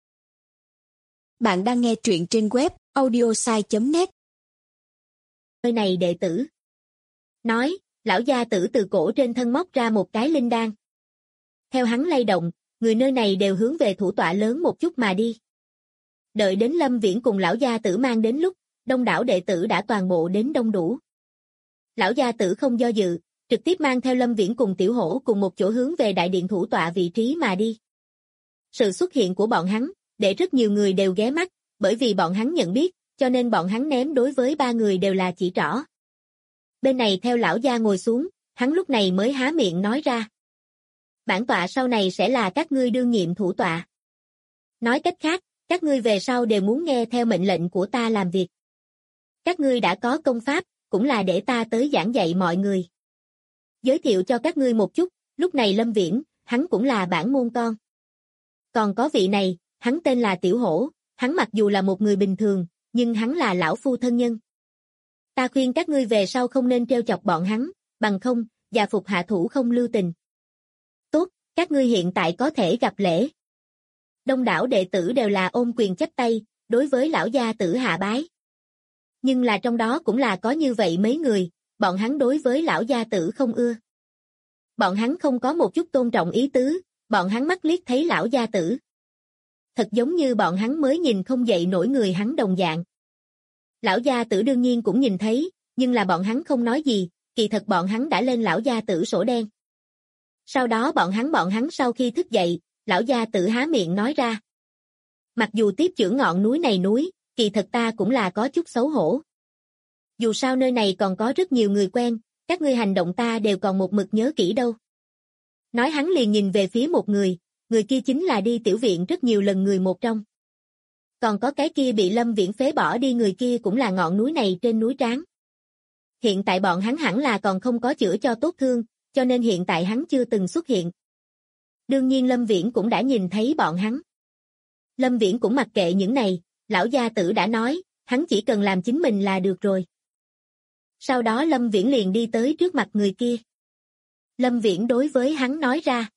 Bạn đang nghe truyện trên web audiosai.net. Nơi này đệ tử. Nói, lão gia tử từ cổ trên thân móc ra một cái linh đan. Theo hắn lay động, người nơi này đều hướng về thủ tọa lớn một chút mà đi. Đợi đến Lâm Viễn cùng lão gia tử mang đến lúc, đông đảo đệ tử đã toàn bộ đến đông đủ. Lão gia tử không do dự, trực tiếp mang theo Lâm Viễn cùng Tiểu Hổ cùng một chỗ hướng về đại điện thủ tọa vị trí mà đi. Sự xuất hiện của bọn hắn, để rất nhiều người đều ghé mắt, bởi vì bọn hắn nhận biết, cho nên bọn hắn ném đối với ba người đều là chỉ trỏ. Bên này theo lão gia ngồi xuống, hắn lúc này mới há miệng nói ra. Bản tọa sau này sẽ là các ngươi đương nhiệm thủ tọa. Nói cách khác, các ngươi về sau đều muốn nghe theo mệnh lệnh của ta làm việc. Các ngươi đã có công pháp, cũng là để ta tới giảng dạy mọi người. Giới thiệu cho các ngươi một chút, lúc này Lâm Viễn, hắn cũng là bản môn con. Còn có vị này, hắn tên là Tiểu Hổ, hắn mặc dù là một người bình thường, nhưng hắn là lão phu thân nhân. Ta khuyên các ngươi về sau không nên trêu chọc bọn hắn, bằng không, già phục hạ thủ không lưu tình. Tốt, các ngươi hiện tại có thể gặp lễ. Đông đảo đệ tử đều là ôm quyền chắp tay, đối với lão gia tử hạ bái. Nhưng là trong đó cũng là có như vậy mấy người, bọn hắn đối với lão gia tử không ưa. Bọn hắn không có một chút tôn trọng ý tứ, bọn hắn mắt liếc thấy lão gia tử. Thật giống như bọn hắn mới nhìn không dậy nổi người hắn đồng dạng. Lão gia tử đương nhiên cũng nhìn thấy, nhưng là bọn hắn không nói gì, kỳ thật bọn hắn đã lên lão gia tử sổ đen. Sau đó bọn hắn sau khi thức dậy, lão gia tử há miệng nói ra. Mặc dù tiếp chưởng ngọn núi này kỳ thật ta cũng là có chút xấu hổ. Dù sao nơi này còn có rất nhiều người quen, các ngươi hành động ta đều còn một mực nhớ kỹ đâu. Nói hắn liền nhìn về phía một người kia chính là đi tiểu viện rất nhiều lần người một trong. Còn có cái kia bị Lâm Viễn phế bỏ đi người kia cũng là ngọn núi này trên núi Tráng. Hiện tại bọn hắn hẳn là còn không có chữa cho tốt thương, cho nên hiện tại hắn chưa từng xuất hiện. Đương nhiên Lâm Viễn cũng đã nhìn thấy bọn hắn. Lâm Viễn cũng mặc kệ những này, lão gia tử đã nói, hắn chỉ cần làm chính mình là được rồi. Sau đó Lâm Viễn liền đi tới trước mặt người kia. Lâm Viễn đối với hắn nói ra.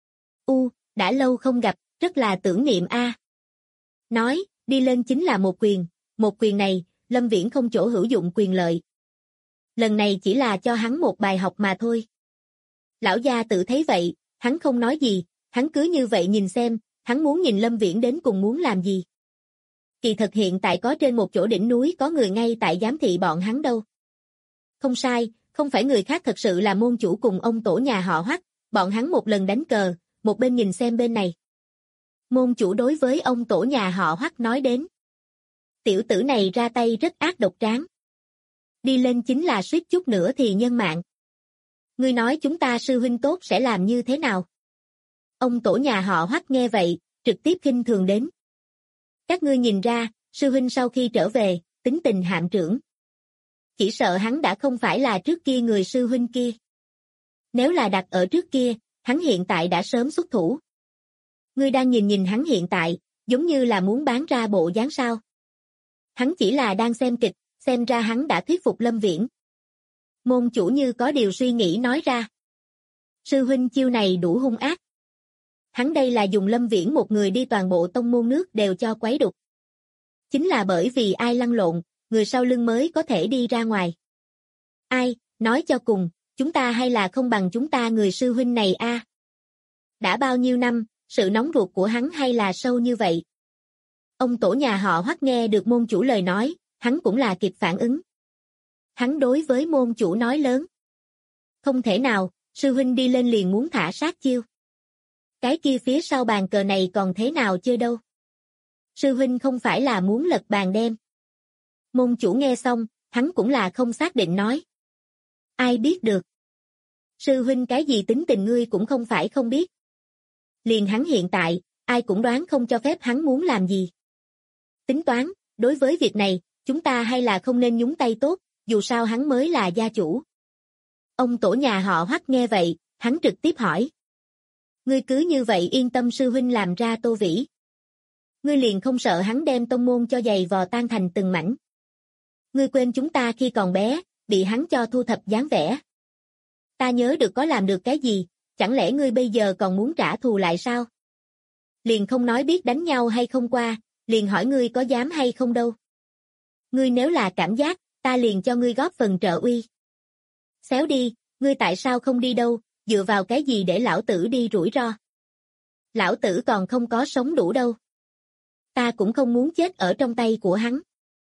Đã lâu không gặp, rất là tưởng niệm a. Nói, đi lên chính là một quyền này, Lâm Viễn không chỗ hữu dụng quyền lợi. Lần này chỉ là cho hắn một bài học mà thôi. Lão gia tử thấy vậy, hắn không nói gì, hắn cứ như vậy nhìn xem, hắn muốn nhìn Lâm Viễn đến cùng muốn làm gì. Kỳ thật hiện tại có trên một chỗ đỉnh núi có người ngay tại giám thị bọn hắn đâu. Không sai, không phải người khác thật sự là môn chủ cùng ông tổ nhà họ Hoắc, bọn hắn một lần đánh cờ, một bên nhìn xem bên này. Môn chủ đối với ông tổ nhà họ Hoắc nói đến. Tiểu tử này ra tay rất ác độc tráng. Đi lên chính là suýt chút nữa thì nhân mạng. Ngươi nói chúng ta sư huynh tốt sẽ làm như thế nào? Ông tổ nhà họ Hoắc nghe vậy, trực tiếp khinh thường đến. Các ngươi nhìn ra, sư huynh sau khi trở về, tính tình hạm trưởng. Chỉ sợ hắn đã không phải là trước kia người sư huynh kia. Nếu là đặt ở trước kia, hắn hiện tại đã sớm xuất thủ. Ngươi đang nhìn hắn hiện tại, giống như là muốn bán ra bộ dáng sao. Hắn chỉ là đang xem kịch, xem ra hắn đã thuyết phục Lâm Viễn. Môn chủ như có điều suy nghĩ nói ra. Sư huynh chiêu này đủ hung ác. Hắn đây là dùng Lâm Viễn một người đi toàn bộ tông môn nước đều cho quấy đục. Chính là bởi vì ai lăn lộn, người sau lưng mới có thể đi ra ngoài. Ai, nói cho cùng, chúng ta hay là không bằng chúng ta người sư huynh này a. Đã bao nhiêu năm, sự nóng ruột của hắn hay là sâu như vậy. Ông tổ nhà họ Hoắc nghe được môn chủ lời nói, hắn cũng là kịp phản ứng. Hắn đối với môn chủ nói lớn. Không thể nào, sư huynh đi lên liền muốn thả sát chiêu. Cái kia phía sau bàn cờ này còn thế nào chơi đâu. Sư huynh không phải là muốn lật bàn đem. Môn chủ nghe xong, hắn cũng là không xác định nói. Ai biết được. Sư huynh cái gì tính tình ngươi cũng không phải không biết. Liền hắn hiện tại, ai cũng đoán không cho phép hắn muốn làm gì. Tính toán, đối với việc này, chúng ta hay là không nên nhúng tay tốt, dù sao hắn mới là gia chủ. Ông tổ nhà họ Hoắc nghe vậy, hắn trực tiếp hỏi. Ngươi cứ như vậy yên tâm sư huynh làm ra Tô Vĩ. Ngươi liền không sợ hắn đem tông môn cho giày vò tan thành từng mảnh. Ngươi quên chúng ta khi còn bé, bị hắn cho thu thập dáng vẻ. Ta nhớ được có làm được cái gì, chẳng lẽ ngươi bây giờ còn muốn trả thù lại sao? Liền không nói biết đánh nhau hay không qua, liền hỏi ngươi có dám hay không đâu. Ngươi nếu là cảm giác, ta liền cho ngươi góp phần trợ uy. Xéo đi, ngươi tại sao không đi đâu, dựa vào cái gì để lão tử đi rủi ro? Lão tử còn không có sống đủ đâu. Ta cũng không muốn chết ở trong tay của hắn.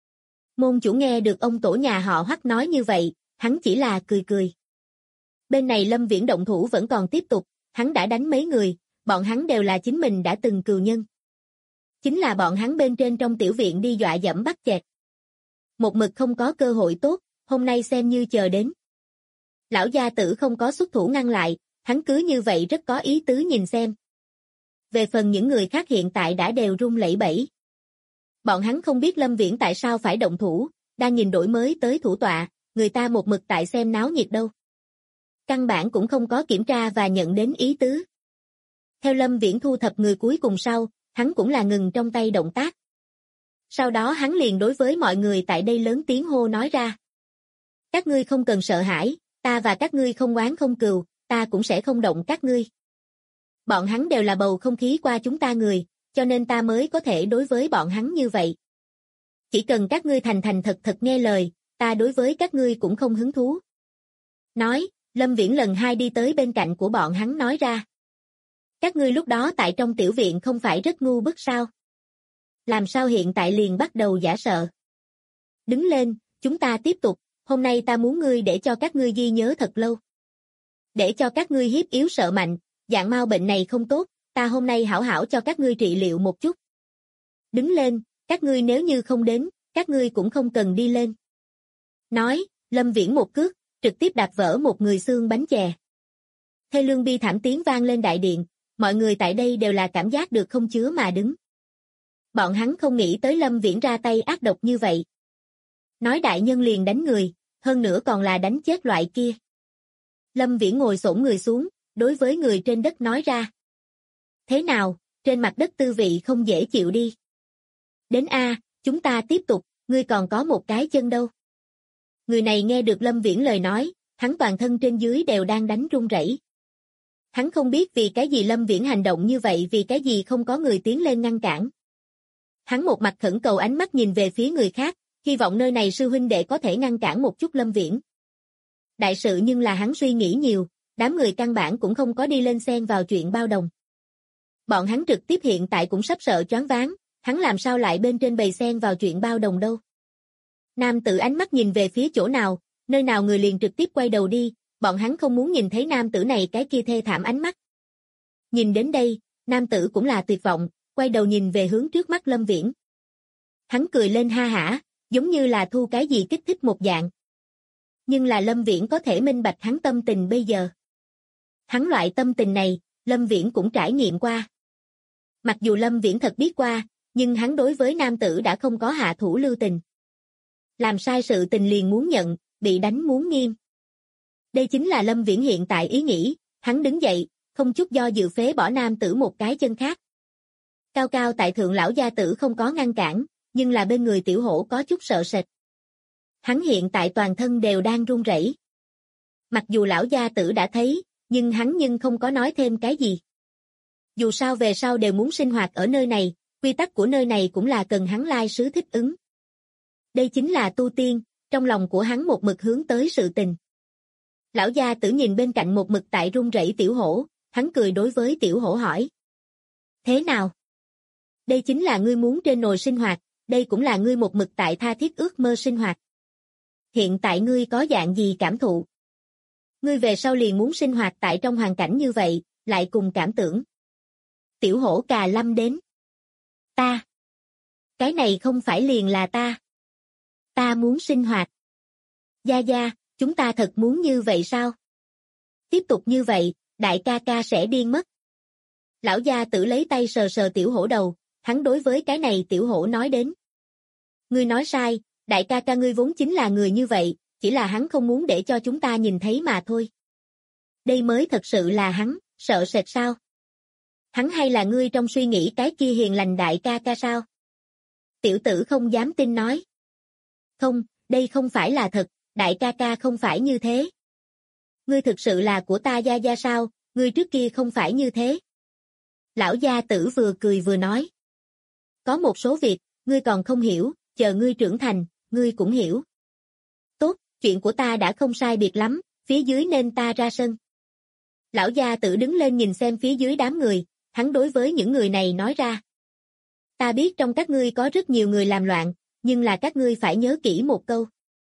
Môn chủ nghe được ông tổ nhà họ Hoắc nói như vậy, hắn chỉ là cười cười. Bên này Lâm Viễn động thủ vẫn còn tiếp tục, hắn đã đánh mấy người, bọn hắn đều là chính mình đã từng cừu nhân. Chính là bọn hắn bên trên trong tiểu viện đi dọa dẫm bắt chẹt. Một mực không có cơ hội tốt, hôm nay xem như chờ đến. Lão gia tử không có xuất thủ ngăn lại, hắn cứ như vậy rất có ý tứ nhìn xem. Về phần những người khác hiện tại đã đều run lẩy bẩy. Bọn hắn không biết Lâm Viễn tại sao phải động thủ, đang nhìn đổi mới tới thủ tọa, người ta một mực tại xem náo nhiệt đâu. Căn bản cũng không có kiểm tra và nhận đến ý tứ. Theo Lâm Viễn thu thập người cuối cùng sau, hắn cũng là ngừng trong tay động tác. Sau đó hắn liền đối với mọi người tại đây lớn tiếng hô nói ra. Các ngươi không cần sợ hãi, ta và các ngươi không oán không cừu, ta cũng sẽ không động các ngươi. Bọn hắn đều là bầu không khí qua chúng ta người, cho nên ta mới có thể đối với bọn hắn như vậy. Chỉ cần các ngươi thành thành thật thật nghe lời, ta đối với các ngươi cũng không hứng thú. Nói, Lâm Viễn lần hai đi tới bên cạnh của bọn hắn nói ra. Các ngươi lúc đó tại trong tiểu viện không phải rất ngu bức sao? Làm sao hiện tại liền bắt đầu giả sợ? Đứng lên, chúng ta tiếp tục, hôm nay ta muốn ngươi để cho các ngươi ghi nhớ thật lâu. Để cho các ngươi hiếp yếu sợ mạnh, dạng mau bệnh này không tốt, ta hôm nay hảo hảo cho các ngươi trị liệu một chút. đứng lên, các ngươi nếu như không đến, các ngươi cũng không cần đi lên. Nói, Lâm Viễn một cước, trực tiếp đạp vỡ một người xương bánh chè. Thê lương bi thảm tiếng vang lên đại điện, mọi người tại đây đều là cảm giác được không chứa mà đứng. Bọn hắn không nghĩ tới Lâm Viễn ra tay ác độc như vậy. Nói đại nhân liền đánh người, hơn nữa còn là đánh chết loại kia. Lâm Viễn ngồi xổm người xuống, đối với người trên đất nói ra. Thế nào, trên mặt đất tư vị không dễ chịu đi. Đến A, chúng ta tiếp tục, ngươi còn có một cái chân đâu. Người này nghe được Lâm Viễn lời nói, hắn toàn thân trên dưới đều đang đánh run rẩy. Hắn không biết vì cái gì Lâm Viễn hành động như vậy, vì cái gì không có người tiến lên ngăn cản. Hắn một mặt khẩn cầu ánh mắt nhìn về phía người khác, hy vọng nơi này sư huynh đệ có thể ngăn cản một chút Lâm Viễn. Đại sự nhưng là hắn suy nghĩ nhiều, đám người căn bản cũng không có đi lên xen vào chuyện bao đồng. Bọn hắn trực tiếp hiện tại cũng sắp sợ choáng váng, hắn làm sao lại bên trên bầy xen vào chuyện bao đồng đâu. Nam tử ánh mắt nhìn về phía chỗ nào, nơi nào người liền trực tiếp quay đầu đi, bọn hắn không muốn nhìn thấy nam tử này cái kia thê thảm ánh mắt. Nhìn đến đây, nam tử cũng là tuyệt vọng, quay đầu nhìn về hướng trước mắt Lâm Viễn. Hắn cười lên ha hả, giống như là thu cái gì kích thích một dạng. Nhưng là Lâm Viễn có thể minh bạch hắn tâm tình bây giờ. Hắn loại tâm tình này, Lâm Viễn cũng trải nghiệm qua. Mặc dù Lâm Viễn thật biết qua, nhưng hắn đối với nam tử đã không có hạ thủ lưu tình. Làm sai sự tình liền muốn nhận, bị đánh muốn nghiêm. Đây chính là Lâm Viễn hiện tại ý nghĩ, hắn đứng dậy, không chút do dự phế bỏ nam tử một cái chân khác. Cao cao tại thượng lão gia tử không có ngăn cản, nhưng là bên người tiểu hổ có chút sợ sệt. Hắn hiện tại toàn thân đều đang run rẩy. Mặc dù lão gia tử đã thấy, nhưng hắn không có nói thêm cái gì. Dù sao về sau đều muốn sinh hoạt ở nơi này, quy tắc của nơi này cũng là cần hắn lai sứ thích ứng. Đây chính là tu tiên, trong lòng của hắn một mực hướng tới sự tình. Lão gia tử nhìn bên cạnh một mực tại run rẩy tiểu hổ, hắn cười đối với tiểu hổ hỏi. Thế nào? Đây chính là ngươi muốn trên nồi sinh hoạt, đây cũng là ngươi một mực tại tha thiết ước mơ sinh hoạt. Hiện tại ngươi có dạng gì cảm thụ? Ngươi về sau liền muốn sinh hoạt tại trong hoàn cảnh như vậy, lại cùng cảm tưởng. Tiểu hổ cà lâm đến. Ta. Cái này không phải liền là ta. Ta muốn sinh hoạt. Gia Gia, chúng ta thật muốn như vậy sao? Tiếp tục như vậy, đại ca ca sẽ điên mất. Lão gia tử lấy tay sờ sờ tiểu hổ đầu, hắn đối với cái này tiểu hổ nói đến. Ngươi nói sai, đại ca ca ngươi vốn chính là người như vậy, chỉ là hắn không muốn để cho chúng ta nhìn thấy mà thôi. Đây mới thật sự là hắn, sợ sệt sao? Hắn hay là ngươi trong suy nghĩ cái kia hiền lành đại ca ca sao? Tiểu tử không dám tin nói. Không, đây không phải là thật, đại ca ca không phải như thế. Ngươi thực sự là của ta Gia Gia sao, ngươi trước kia không phải như thế. Lão gia tử vừa cười vừa nói. Có một số việc, ngươi còn không hiểu, chờ ngươi trưởng thành, ngươi cũng hiểu. Tốt, chuyện của ta đã không sai biệt lắm, phía dưới nên ta ra sân. Lão gia tử đứng lên nhìn xem phía dưới đám người, hắn đối với những người này nói ra. Ta biết trong các ngươi có rất nhiều người làm loạn, nhưng là các ngươi phải nhớ kỹ một câu.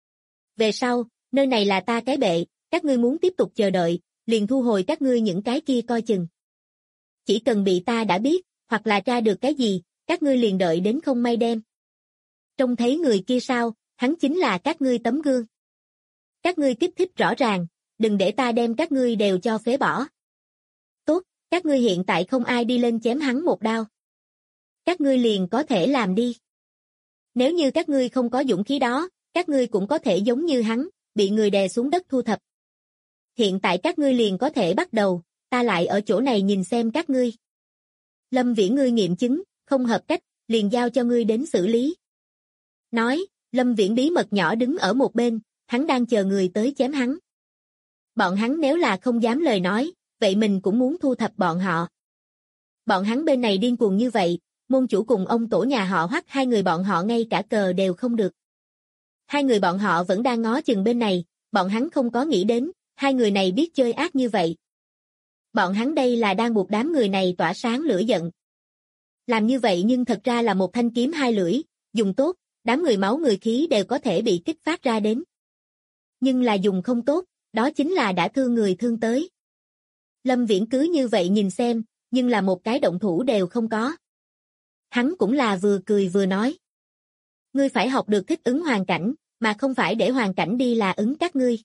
Về sau, nơi này là ta cái bệ, các ngươi muốn tiếp tục chờ đợi, liền thu hồi các ngươi những cái kia coi chừng. Chỉ cần bị ta đã biết, hoặc là tra được cái gì, các ngươi liền đợi đến không may đem. Trông thấy người kia sao, hắn chính là các ngươi tấm gương. Các ngươi kích thích rõ ràng, đừng để ta đem các ngươi đều cho phế bỏ. Tốt, các ngươi hiện tại không ai đi lên chém hắn một đao. Các ngươi liền có thể làm đi. Nếu như các ngươi không có dũng khí đó, các ngươi cũng có thể giống như hắn, bị người đè xuống đất thu thập. Hiện tại các ngươi liền có thể bắt đầu, ta lại ở chỗ này nhìn xem các ngươi. Lâm Viễn ngươi nghiệm chứng, không hợp cách, liền giao cho ngươi đến xử lý. Nói, Lâm Viễn bí mật nhỏ đứng ở một bên, hắn đang chờ người tới chém hắn. Bọn hắn nếu là không dám lời nói, vậy mình cũng muốn thu thập bọn họ. Bọn hắn bên này điên cuồng như vậy, môn chủ cùng ông tổ nhà họ Hoắc hai người bọn họ ngay cả cờ đều không được. Hai người bọn họ vẫn đang ngó chừng bên này, bọn hắn không có nghĩ đến, hai người này biết chơi ác như vậy. Bọn hắn đây là đang buộc đám người này tỏa sáng lửa giận. Làm như vậy nhưng thật ra là một thanh kiếm hai lưỡi, dùng tốt, đám người máu người khí đều có thể bị kích phát ra đến. Nhưng là dùng không tốt, đó chính là đã thương người thương tới. Lâm Viễn cứ như vậy nhìn xem, nhưng là một cái động thủ đều không có. Hắn cũng là vừa cười vừa nói. Ngươi phải học được thích ứng hoàn cảnh, mà không phải để hoàn cảnh đi là ứng các ngươi.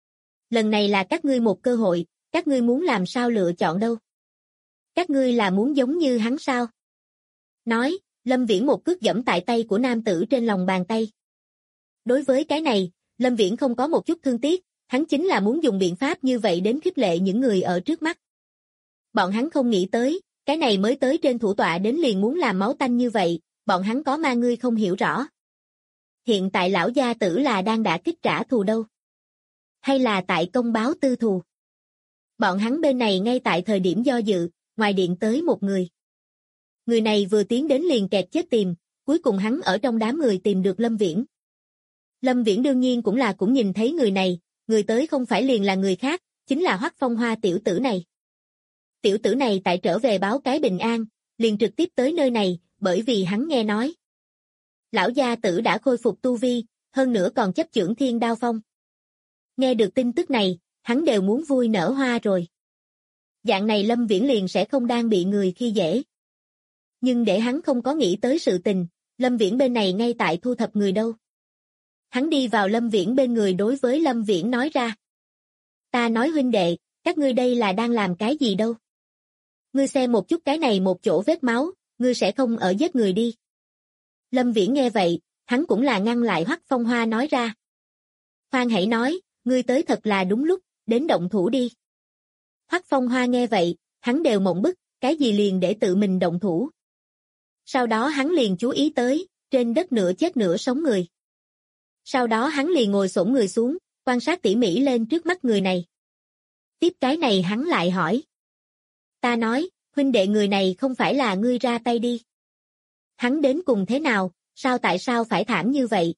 Lần này là các ngươi một cơ hội, các ngươi muốn làm sao lựa chọn đâu. Các ngươi là muốn giống như hắn sao? Nói, Lâm Viễn một cước giẫm tại tay của nam tử trên lòng bàn tay. Đối với cái này, Lâm Viễn không có một chút thương tiếc, hắn chính là muốn dùng biện pháp như vậy đến khích lệ những người ở trước mắt. Bọn hắn không nghĩ tới, cái này mới tới trên thủ tọa đến liền muốn làm máu tanh như vậy, bọn hắn có ma ngươi không hiểu rõ. Hiện tại lão gia tử là đang đả kích trả thù đâu? Hay là tại công báo tư thù? Bọn hắn bên này ngay tại thời điểm do dự, ngoài điện tới một người. Người này vừa tiến đến liền kẹt chết tìm, cuối cùng hắn ở trong đám người tìm được Lâm Viễn. Lâm Viễn đương nhiên cũng nhìn thấy người này, người tới không phải liền là người khác, chính là Hoắc Phong Hoa tiểu tử này. Tiểu tử này tại trở về báo cái bình an, liền trực tiếp tới nơi này, bởi vì hắn nghe nói. Lão gia tử đã khôi phục tu vi, hơn nữa còn chấp chưởng Thiên Đao Phong. Nghe được tin tức này, hắn đều muốn vui nở hoa rồi. Dạng này Lâm Viễn liền sẽ không đang bị người khi dễ. Nhưng để hắn không có nghĩ tới sự tình, Lâm Viễn bên này ngay tại thu thập người đâu. Hắn đi vào Lâm Viễn bên người đối với Lâm Viễn nói ra. Ta nói huynh đệ, các ngươi đây là đang làm cái gì đâu? Ngươi xem một chút cái này một chỗ vết máu, ngươi sẽ không ở giết người đi. Lâm Viễn nghe vậy, hắn cũng là ngăn lại Hoắc Phong Hoa nói ra. Khoan hãy nói, ngươi tới thật là đúng lúc, đến động thủ đi. Hoắc Phong Hoa nghe vậy, hắn đều mộng bức, cái gì liền để tự mình động thủ. Sau đó hắn liền chú ý tới, trên đất nửa chết nửa sống người. Sau đó hắn liền ngồi xổm người xuống, quan sát tỉ mỉ lên trước mắt người này. Tiếp cái này hắn lại hỏi. Ta nói, huynh đệ người này không phải là ngươi ra tay đi. Hắn đến cùng thế nào, tại sao phải thảm như vậy?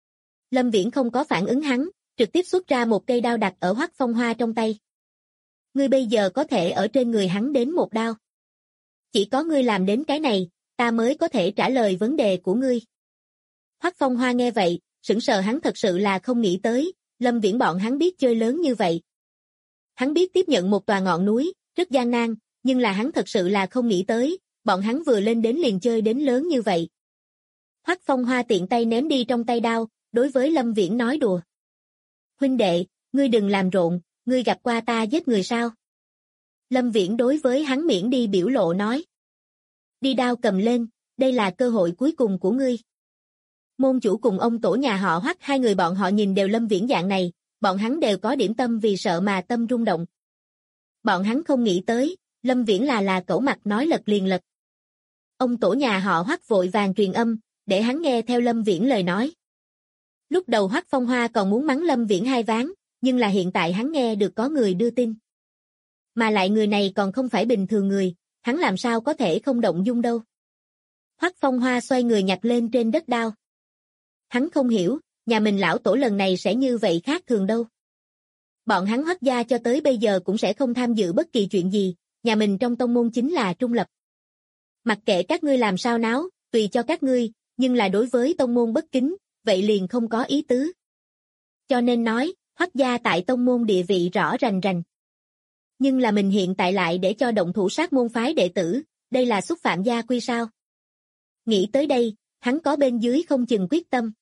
Lâm Viễn không có phản ứng hắn, trực tiếp xuất ra một cây đao đặt ở Hoắc Phong Hoa trong tay. Ngươi bây giờ có thể ở trên người hắn đến một đao. Chỉ có ngươi làm đến cái này, ta mới có thể trả lời vấn đề của ngươi. Hoắc Phong Hoa nghe vậy, sững sờ hắn thật sự là không nghĩ tới, Lâm Viễn bọn hắn biết chơi lớn như vậy. Hắn biết tiếp nhận một tòa ngọn núi, rất gian nan, nhưng là hắn thật sự là không nghĩ tới, bọn hắn vừa lên đến liền chơi đến lớn như vậy. Hoắc Phong Hoa tiện tay ném đi trong tay đao, đối với Lâm Viễn nói đùa. Huynh đệ, ngươi đừng làm rộn, ngươi gặp qua ta giết người sao? Lâm Viễn đối với hắn miễn đi biểu lộ nói. Đi đao cầm lên, đây là cơ hội cuối cùng của ngươi. Môn chủ cùng ông tổ nhà họ Hoắc hai người bọn họ nhìn đều Lâm Viễn dạng này, bọn hắn đều có điểm tâm vì sợ mà tâm rung động. Bọn hắn không nghĩ tới, Lâm Viễn là cẩu mặt nói lật liền lật. Ông tổ nhà họ Hoắc vội vàng truyền âm, để hắn nghe theo Lâm Viễn lời nói. Lúc đầu Hoắc Phong Hoa còn muốn mắng Lâm Viễn hai ván, nhưng là hiện tại hắn nghe được có người đưa tin. Mà lại người này còn không phải bình thường người, hắn làm sao có thể không động dung đâu. Hoắc Phong Hoa xoay người nhặt lên trên đất đao. Hắn không hiểu, nhà mình lão tổ lần này sẽ như vậy khác thường đâu. Bọn hắn Hoắc gia cho tới bây giờ cũng sẽ không tham dự bất kỳ chuyện gì, nhà mình trong tông môn chính là trung lập. Mặc kệ các ngươi làm sao náo, tùy cho các ngươi, nhưng là đối với tông môn bất kính, vậy liền không có ý tứ. Cho nên nói, Hoắc gia tại tông môn địa vị rõ rành rành. Nhưng là mình hiện tại lại để cho động thủ sát môn phái đệ tử, đây là xúc phạm gia quy sao? Nghĩ tới đây, hắn có bên dưới không chừng quyết tâm.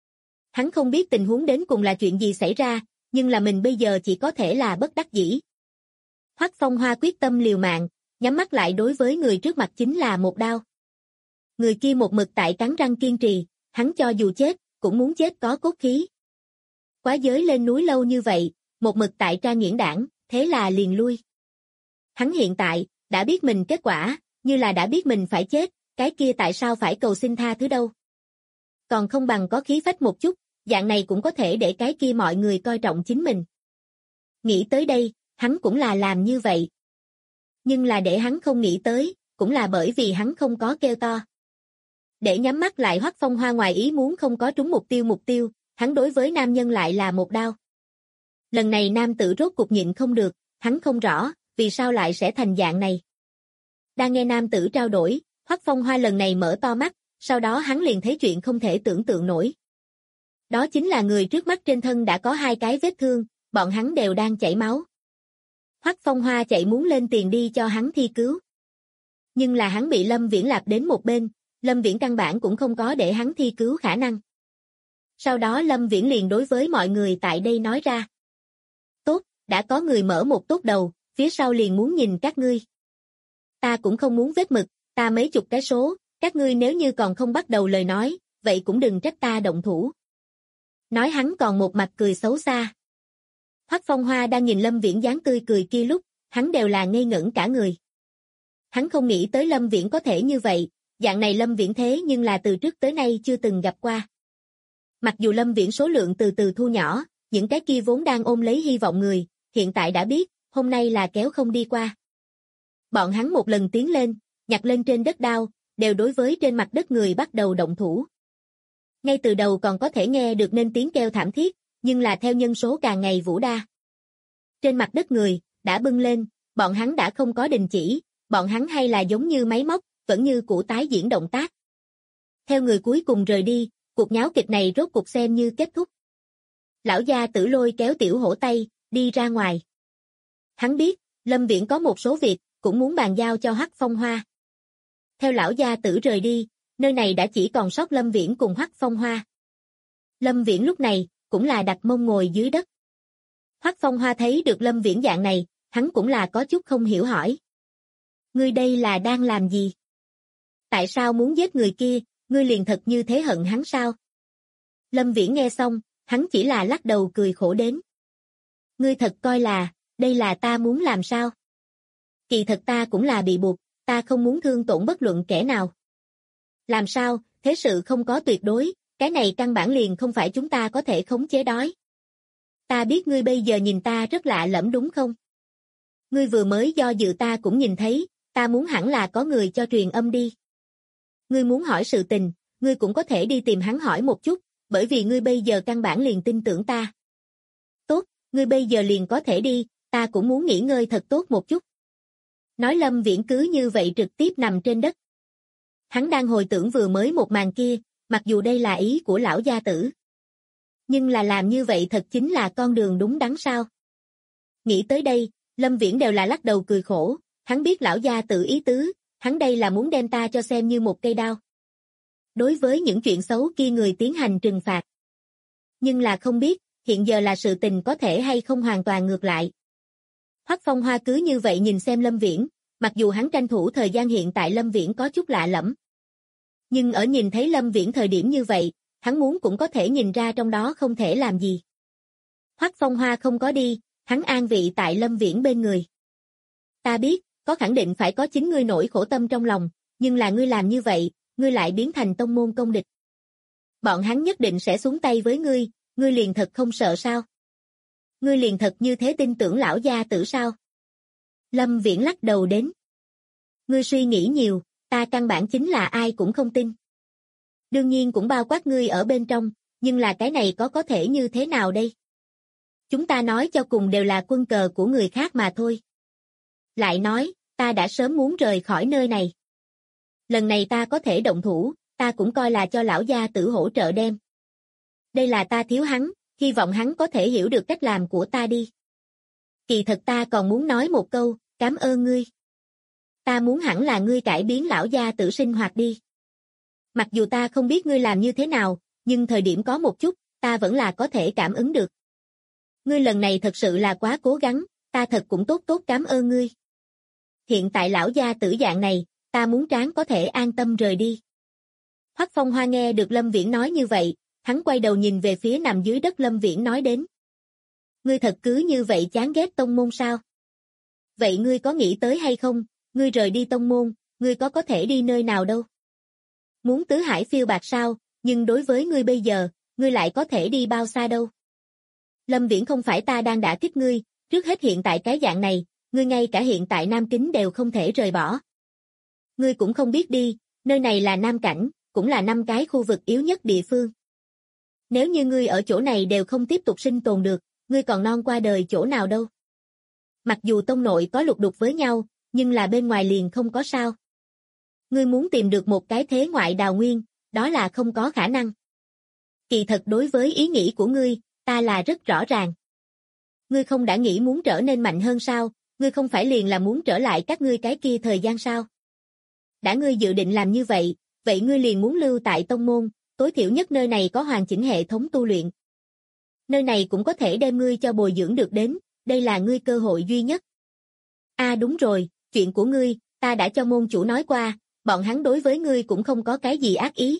Hắn không biết tình huống đến cùng là chuyện gì xảy ra, nhưng là mình bây giờ chỉ có thể là bất đắc dĩ. Hoắc Phong Hoa quyết tâm liều mạng, nhắm mắt lại đối với người trước mặt chính là một đao. Người kia một mực tại cắn răng kiên trì, hắn cho dù chết, cũng muốn chết có cốt khí. Quá giới lên núi lâu như vậy, một mực tại tra nghiễn đảng, thế là liền lui. Hắn hiện tại, đã biết mình kết quả, như là đã biết mình phải chết, cái kia tại sao phải cầu xin tha thứ đâu. Còn không bằng có khí phách một chút, dạng này cũng có thể để cái kia mọi người coi trọng chính mình. Nghĩ tới đây, hắn cũng là làm như vậy. Nhưng là để hắn không nghĩ tới, cũng là bởi vì hắn không có kêu to. Để nhắm mắt lại Hoắc Phong Hoa ngoài ý muốn không có trúng mục tiêu, hắn đối với nam nhân lại là một đao. Lần này nam tử rốt cục nhịn không được, hắn không rõ, vì sao lại sẽ thành dạng này. Đang nghe nam tử trao đổi, Hoắc Phong Hoa lần này mở to mắt, sau đó hắn liền thấy chuyện không thể tưởng tượng nổi. Đó chính là người trước mắt trên thân đã có 2 cái vết thương, bọn hắn đều đang chảy máu. Hoắc Phong Hoa chạy muốn lên tiền đi cho hắn thi cứu. Nhưng là hắn bị Lâm Viễn lạp đến một bên, Lâm Viễn căn bản cũng không có để hắn thi cứu khả năng. Sau đó Lâm Viễn liền đối với mọi người tại đây nói ra. Tốt, đã có người mở một tốt đầu, phía sau liền muốn nhìn các ngươi. Ta cũng không muốn vết mực, ta mấy chục cái số, các ngươi nếu như còn không bắt đầu lời nói, vậy cũng đừng trách ta động thủ. Nói hắn còn một mặt cười xấu xa. Hoắc Phong Hoa đang nhìn Lâm Viễn dáng tươi cười kia lúc, hắn đều là ngây ngẩn cả người. Hắn không nghĩ tới Lâm Viễn có thể như vậy, dạng này Lâm Viễn thế nhưng là từ trước tới nay chưa từng gặp qua. Mặc dù Lâm Viễn số lượng từ từ thu nhỏ, những cái kia vốn đang ôm lấy hy vọng người, hiện tại đã biết, hôm nay là kéo không đi qua. Bọn hắn một lần tiến lên, nhặt lên trên đất đao, đều đối với trên mặt đất người bắt đầu động thủ. Ngay từ đầu còn có thể nghe được nên tiếng kêu thảm thiết, nhưng là theo nhân số càng ngày vũ đa. Trên mặt đất người, đã bưng lên, bọn hắn đã không có đình chỉ, bọn hắn hay là giống như máy móc, vẫn như cũ tái diễn động tác. Theo người cuối cùng rời đi, cuộc nháo kịch này rốt cuộc xem như kết thúc. Lão gia Tử lôi kéo Tiểu Hổ tay, đi ra ngoài. Hắn biết, Lâm Viễn có một số việc, cũng muốn bàn giao cho Hoắc Phong Hoa. Theo lão gia Tử rời đi, nơi này đã chỉ còn sót Lâm Viễn cùng Hoắc Phong Hoa. Lâm Viễn lúc này, cũng là đặt mông ngồi dưới đất. Hoắc Phong Hoa thấy được Lâm Viễn dạng này, hắn cũng là có chút không hiểu hỏi. Ngươi đây là đang làm gì? Tại sao muốn giết người kia, ngươi liền thật như thế hận hắn sao? Lâm Viễn nghe xong, hắn chỉ là lắc đầu cười khổ đến. Ngươi thật coi là, đây là ta muốn làm sao? Kỳ thật ta cũng là bị buộc, ta không muốn thương tổn bất luận kẻ nào. Làm sao, thế sự không có tuyệt đối, cái này căn bản liền không phải chúng ta có thể khống chế đói. Ta biết ngươi bây giờ nhìn ta rất lạ lẫm đúng không? Ngươi vừa mới do dự ta cũng nhìn thấy, ta muốn hẳn là có người cho truyền âm đi. Ngươi muốn hỏi sự tình, ngươi cũng có thể đi tìm hắn hỏi một chút, bởi vì ngươi bây giờ căn bản liền tin tưởng ta. Tốt, ngươi bây giờ liền có thể đi, ta cũng muốn nghỉ ngơi thật tốt một chút. Nói Lâm Viễn cứ như vậy trực tiếp nằm trên đất. Hắn đang hồi tưởng vừa mới một màn kia, mặc dù đây là ý của lão gia tử. Nhưng là làm như vậy thật chính là con đường đúng đắn sao? Nghĩ tới đây, Lâm Viễn đều là lắc đầu cười khổ, hắn biết lão gia tử ý tứ, hắn đây là muốn đem ta cho xem như một cây đao. Đối với những chuyện xấu kia người tiến hành trừng phạt. Nhưng là không biết, hiện giờ là sự tình có thể hay không hoàn toàn ngược lại. Hoắc Phong Hoa cứ như vậy nhìn xem Lâm Viễn, mặc dù hắn tranh thủ thời gian hiện tại Lâm Viễn có chút lạ lẫm. Nhưng ở nhìn thấy Lâm Viễn thời điểm như vậy, hắn muốn cũng có thể nhìn ra trong đó không thể làm gì. Hoắc Phong Hoa không có đi, hắn an vị tại Lâm Viễn bên người. Ta biết, có khẳng định phải có chính ngươi nỗi khổ tâm trong lòng, nhưng là ngươi làm như vậy, ngươi lại biến thành tông môn công địch. Bọn hắn nhất định sẽ xuống tay với ngươi, ngươi liền thật không sợ sao? Ngươi liền thật như thế tin tưởng lão gia tử sao? Lâm Viễn lắc đầu đến. Ngươi suy nghĩ nhiều, ta căn bản chính là ai cũng không tin. Đương nhiên cũng bao quát ngươi ở bên trong, nhưng là cái này có thể như thế nào đây? Chúng ta nói cho cùng đều là quân cờ của người khác mà thôi. Lại nói, ta đã sớm muốn rời khỏi nơi này. Lần này ta có thể động thủ, ta cũng coi là cho lão gia tử hỗ trợ đem. Đây là ta thiếu hắn, hy vọng hắn có thể hiểu được cách làm của ta đi. Kỳ thật ta còn muốn nói một câu, cảm ơn ngươi. Ta muốn hẳn là ngươi cải biến lão gia tử sinh hoạt đi. Mặc dù ta không biết ngươi làm như thế nào, nhưng thời điểm có một chút, ta vẫn là có thể cảm ứng được. Ngươi lần này thật sự là quá cố gắng, ta thật cũng tốt tốt cảm ơn ngươi. Hiện tại lão gia tử dạng này, ta muốn Tráng có thể an tâm rời đi. Hoắc Phong Hoa nghe được Lâm Viễn nói như vậy, hắn quay đầu nhìn về phía nằm dưới đất Lâm Viễn nói đến. Ngươi thật cứ như vậy chán ghét tông môn sao? Vậy ngươi có nghĩ tới hay không, ngươi rời đi tông môn, ngươi có thể đi nơi nào đâu? Muốn tứ hải phiêu bạc sao, nhưng đối với ngươi bây giờ, ngươi lại có thể đi bao xa đâu? Lâm Viễn không phải ta đang đả kích ngươi, trước hết hiện tại cái dạng này, ngươi ngay cả hiện tại Nam Kính đều không thể rời bỏ. Ngươi cũng không biết đi, nơi này là Nam Cảnh, cũng là 5 cái khu vực yếu nhất địa phương. Nếu như ngươi ở chỗ này đều không tiếp tục sinh tồn được, ngươi còn non qua đời chỗ nào đâu. Mặc dù tông nội có lục đục với nhau, nhưng là bên ngoài liền không có sao. Ngươi muốn tìm được một cái thế ngoại đào nguyên, đó là không có khả năng. Kỳ thật đối với ý nghĩ của ngươi, ta là rất rõ ràng. Ngươi không đã nghĩ muốn trở nên mạnh hơn sao, ngươi không phải liền là muốn trở lại các ngươi cái kia thời gian sao? Đã ngươi dự định làm như vậy, vậy ngươi liền muốn lưu tại tông môn, tối thiểu nhất nơi này có hoàn chỉnh hệ thống tu luyện. Nơi này cũng có thể đem ngươi cho bồi dưỡng được đến, đây là ngươi cơ hội duy nhất. Đúng rồi, chuyện của ngươi, ta đã cho môn chủ nói qua, bọn hắn đối với ngươi cũng không có cái gì ác ý.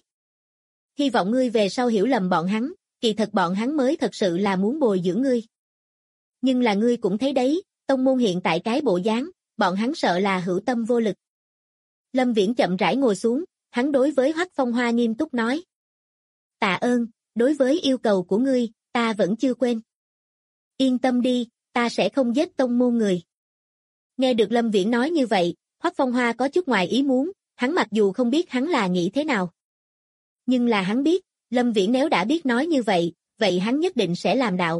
Hy vọng ngươi về sau hiểu lầm bọn hắn, kỳ thật bọn hắn mới thật sự là muốn bồi dưỡng ngươi. Nhưng là ngươi cũng thấy đấy, tông môn hiện tại cái bộ dáng, bọn hắn sợ là hữu tâm vô lực. Lâm Viễn chậm rãi ngồi xuống, hắn đối với Hoắc Phong Hoa nghiêm túc nói. Tạ ơn, đối với yêu cầu của ngươi, ta vẫn chưa quên. Yên tâm đi, ta sẽ không giết tông môn người. Nghe được Lâm Viễn nói như vậy, Hoắc Phong Hoa có chút ngoài ý muốn, hắn mặc dù không biết hắn là nghĩ thế nào. Nhưng là hắn biết, Lâm Viễn nếu đã biết nói như vậy, vậy hắn nhất định sẽ làm đạo.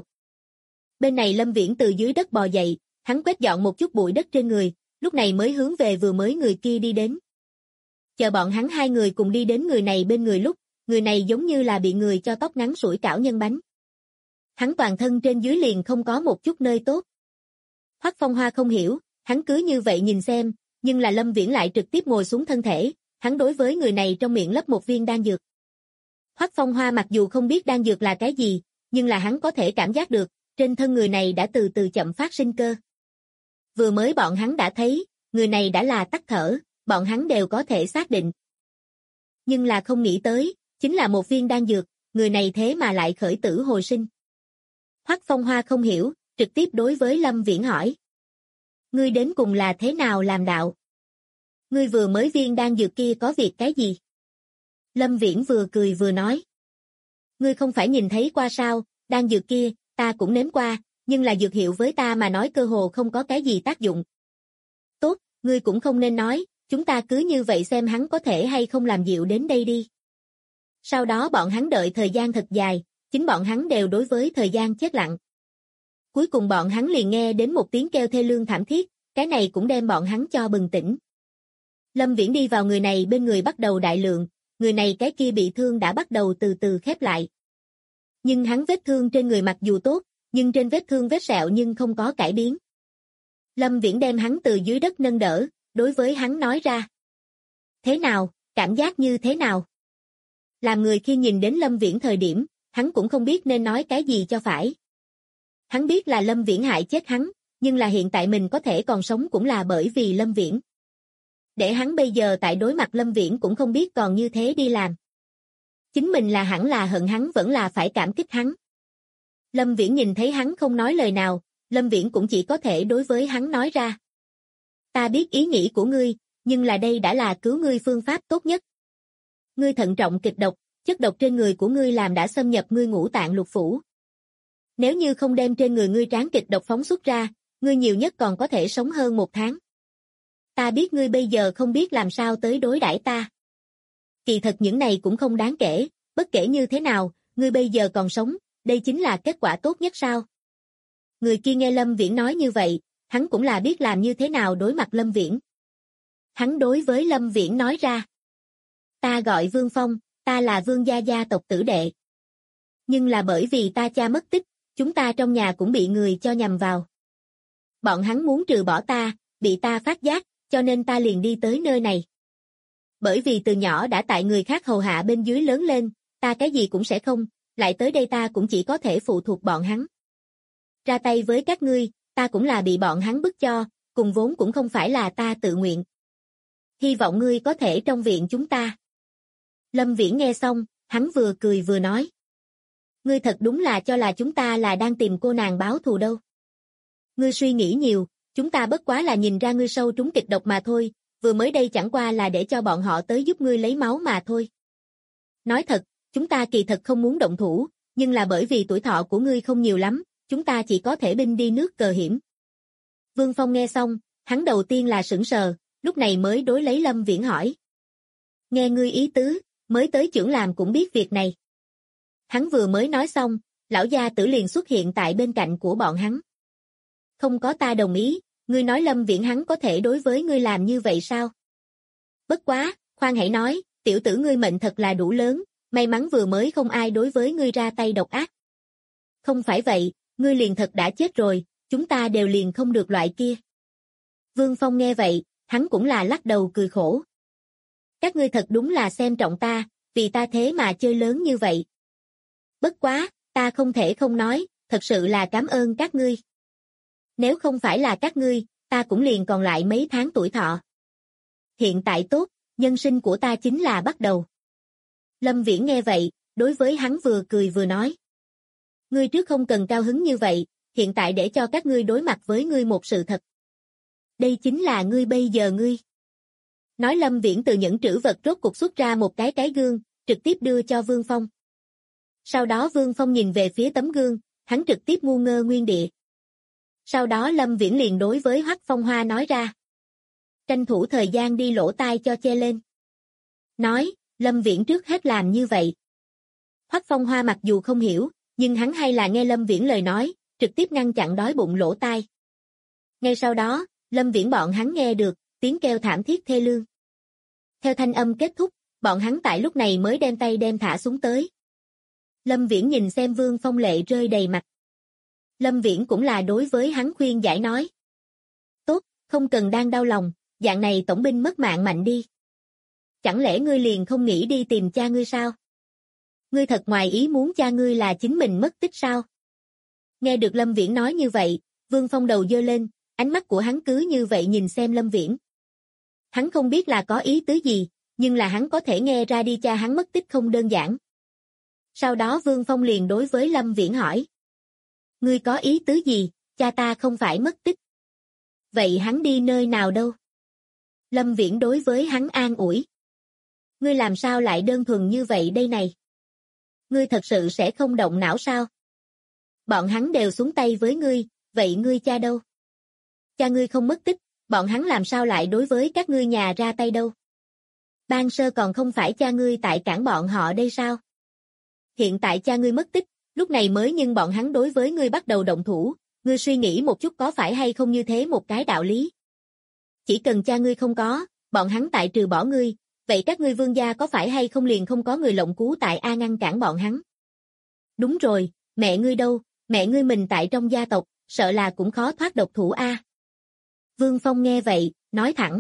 Bên này Lâm Viễn từ dưới đất bò dậy, hắn quét dọn một chút bụi đất trên người, lúc này mới hướng về vừa mới người kia đi đến. Chờ bọn hắn hai người cùng đi đến người này bên người lúc, người này giống như là bị người cho tóc ngắn sủi cảo nhân bánh. Hắn toàn thân trên dưới liền không có một chút nơi tốt. Hoắc Phong Hoa không hiểu, hắn cứ như vậy nhìn xem, nhưng là Lâm Viễn lại trực tiếp ngồi xuống thân thể, hắn đối với người này trong miệng lấp một viên đan dược. Hoắc Phong Hoa mặc dù không biết đan dược là cái gì, nhưng là hắn có thể cảm giác được, trên thân người này đã từ từ chậm phát sinh cơ. Vừa mới bọn hắn đã thấy, người này đã là tắt thở, bọn hắn đều có thể xác định. Nhưng là không nghĩ tới, chính là một viên đan dược, người này thế mà lại khởi tử hồi sinh. Hoắc Phong Hoa không hiểu, trực tiếp đối với Lâm Viễn hỏi. Ngươi đến cùng là thế nào làm đạo? Ngươi vừa mới viên đan dược kia có việc cái gì? Lâm Viễn vừa cười vừa nói. Ngươi không phải nhìn thấy qua sao, đan dược kia, ta cũng nếm qua, nhưng là dược hiệu với ta mà nói cơ hồ không có cái gì tác dụng. Tốt, ngươi cũng không nên nói, chúng ta cứ như vậy xem hắn có thể hay không làm dịu đến đây đi. Sau đó bọn hắn đợi thời gian thật dài, chính bọn hắn đều đối với thời gian chết lặng. Cuối cùng bọn hắn liền nghe đến một tiếng kêu thê lương thảm thiết, cái này cũng đem bọn hắn cho bừng tỉnh. Lâm Viễn đi vào người này bên người bắt đầu đại lượng, người này cái kia bị thương đã bắt đầu từ từ khép lại. Nhưng hắn vết thương trên người mặc dù tốt, nhưng trên vết thương vết sẹo nhưng không có cải biến. Lâm Viễn đem hắn từ dưới đất nâng đỡ, đối với hắn nói ra. Thế nào, cảm giác như thế nào? Làm người khi nhìn đến Lâm Viễn thời điểm, hắn cũng không biết nên nói cái gì cho phải. Hắn biết là Lâm Viễn hại chết hắn, nhưng là hiện tại mình có thể còn sống cũng là bởi vì Lâm Viễn. Để hắn bây giờ tại đối mặt Lâm Viễn cũng không biết còn như thế đi làm. Chính mình là hẳn là hận hắn vẫn là phải cảm kích hắn. Lâm Viễn nhìn thấy hắn không nói lời nào, Lâm Viễn cũng chỉ có thể đối với hắn nói ra. Ta biết ý nghĩ của ngươi, nhưng là đây đã là cứu ngươi phương pháp tốt nhất. Ngươi thận trọng kịch độc, chất độc trên người của ngươi làm đã xâm nhập ngươi ngũ tạng lục phủ. Nếu như không đem trên người ngươi tráng kịch độc phóng xuất ra, ngươi nhiều nhất còn có thể sống hơn 1 tháng. Ta biết ngươi bây giờ không biết làm sao tới đối đãi ta. Kỳ thật những này cũng không đáng kể, bất kể như thế nào, ngươi bây giờ còn sống, đây chính là kết quả tốt nhất sao? Người kia nghe Lâm Viễn nói như vậy, hắn cũng là biết làm như thế nào đối mặt Lâm Viễn. Hắn đối với Lâm Viễn nói ra. Ta gọi Vương Phong, ta là Vương gia gia tộc tử đệ. Nhưng là bởi vì ta cha mất tích, chúng ta trong nhà cũng bị người cho nhầm vào. Bọn hắn muốn trừ bỏ ta, bị ta phát giác, cho nên ta liền đi tới nơi này. Bởi vì từ nhỏ đã tại người khác hầu hạ bên dưới lớn lên, ta cái gì cũng sẽ không, lại tới đây ta cũng chỉ có thể phụ thuộc bọn hắn. Ra tay với các ngươi, ta cũng là bị bọn hắn bức cho, cùng vốn cũng không phải là ta tự nguyện. Hy vọng ngươi có thể trong viện chúng ta. Lâm Viễn nghe xong, hắn vừa cười vừa nói. Ngươi thật đúng là cho là chúng ta là đang tìm cô nàng báo thù đâu. Ngươi suy nghĩ nhiều, chúng ta bất quá là nhìn ra ngươi sâu trúng kịch độc mà thôi, vừa mới đây chẳng qua là để cho bọn họ tới giúp ngươi lấy máu mà thôi. Nói thật, chúng ta kỳ thật không muốn động thủ, nhưng là bởi vì tuổi thọ của ngươi không nhiều lắm, chúng ta chỉ có thể binh đi nước cờ hiểm. Vương Phong nghe xong, hắn đầu tiên là sững sờ, lúc này mới đối lấy Lâm Viễn hỏi. Nghe ngươi ý tứ, mới tới trưởng làm cũng biết việc này. Hắn vừa mới nói xong, lão gia tử liền xuất hiện tại bên cạnh của bọn hắn. Không có ta đồng ý, ngươi nói Lâm Viễn hắn có thể đối với ngươi làm như vậy sao? Bất quá, khoan hãy nói, tiểu tử ngươi mệnh thật là đủ lớn, may mắn vừa mới không ai đối với ngươi ra tay độc ác. Không phải vậy, ngươi liền thật đã chết rồi, chúng ta đều liền không được loại kia. Vương Phong nghe vậy, hắn cũng là lắc đầu cười khổ. Các ngươi thật đúng là xem trọng ta, vì ta thế mà chơi lớn như vậy. Bất quá, ta không thể không nói, thật sự là cảm ơn các ngươi. Nếu không phải là các ngươi, ta cũng liền còn lại mấy tháng tuổi thọ. Hiện tại tốt, nhân sinh của ta chính là bắt đầu. Lâm Viễn nghe vậy, đối với hắn vừa cười vừa nói. Ngươi trước không cần cao hứng như vậy, hiện tại để cho các ngươi đối mặt với ngươi một sự thật. Đây chính là ngươi bây giờ ngươi. Nói Lâm Viễn từ những trữ vật rốt cục xuất ra một cái gương, trực tiếp đưa cho Vương Phong. Sau đó Vương Phong nhìn về phía tấm gương, hắn trực tiếp ngu ngơ nguyên địa. Sau đó Lâm Viễn liền đối với Hoắc Phong Hoa nói ra. Tranh thủ thời gian đi lỗ tai cho che lên. Nói, Lâm Viễn trước hết làm như vậy. Hoắc Phong Hoa mặc dù không hiểu, nhưng hắn hay là nghe Lâm Viễn lời nói, trực tiếp ngăn chặn đói bụng lỗ tai. Ngay sau đó, Lâm Viễn bọn hắn nghe được tiếng kêu thảm thiết thê lương. Theo thanh âm kết thúc, bọn hắn tại lúc này mới đem tay đem thả xuống tới. Lâm Viễn nhìn xem Vương Phong lệ rơi đầy mặt. Lâm Viễn cũng là đối với hắn khuyên giải nói. Tốt, không cần đang đau lòng, dạng này tổng binh mất mạng mạnh đi. Chẳng lẽ ngươi liền không nghĩ đi tìm cha ngươi sao? Ngươi thật ngoài ý muốn cha ngươi là chính mình mất tích sao? Nghe được Lâm Viễn nói như vậy, Vương Phong đầu giơ lên, ánh mắt của hắn cứ như vậy nhìn xem Lâm Viễn. Hắn không biết là có ý tứ gì, nhưng là hắn có thể nghe ra đi cha hắn mất tích không đơn giản. Sau đó Vương Phong liền đối với Lâm Viễn hỏi. Ngươi có ý tứ gì, cha ta không phải mất tích. Vậy hắn đi nơi nào đâu? Lâm Viễn đối với hắn an ủi. Ngươi làm sao lại đơn thuần như vậy đây này? Ngươi thật sự sẽ không động não sao? Bọn hắn đều xuống tay với ngươi, vậy ngươi cha đâu? Cha ngươi không mất tích, bọn hắn làm sao lại đối với các ngươi nhà ra tay đâu? Ban sơ còn không phải cha ngươi tại cản bọn họ đây sao? Hiện tại cha ngươi mất tích, lúc này mới nhưng bọn hắn đối với ngươi bắt đầu động thủ, ngươi suy nghĩ một chút có phải hay không như thế một cái đạo lý? Chỉ cần cha ngươi không có, bọn hắn tại trừ bỏ ngươi, vậy các ngươi Vương gia có phải hay không liền không có người lộng cứu tại A ngăn cản bọn hắn? Đúng rồi, mẹ ngươi đâu, mẹ ngươi mình tại trong gia tộc, sợ là cũng khó thoát độc thủ A. Vương Phong nghe vậy, nói thẳng.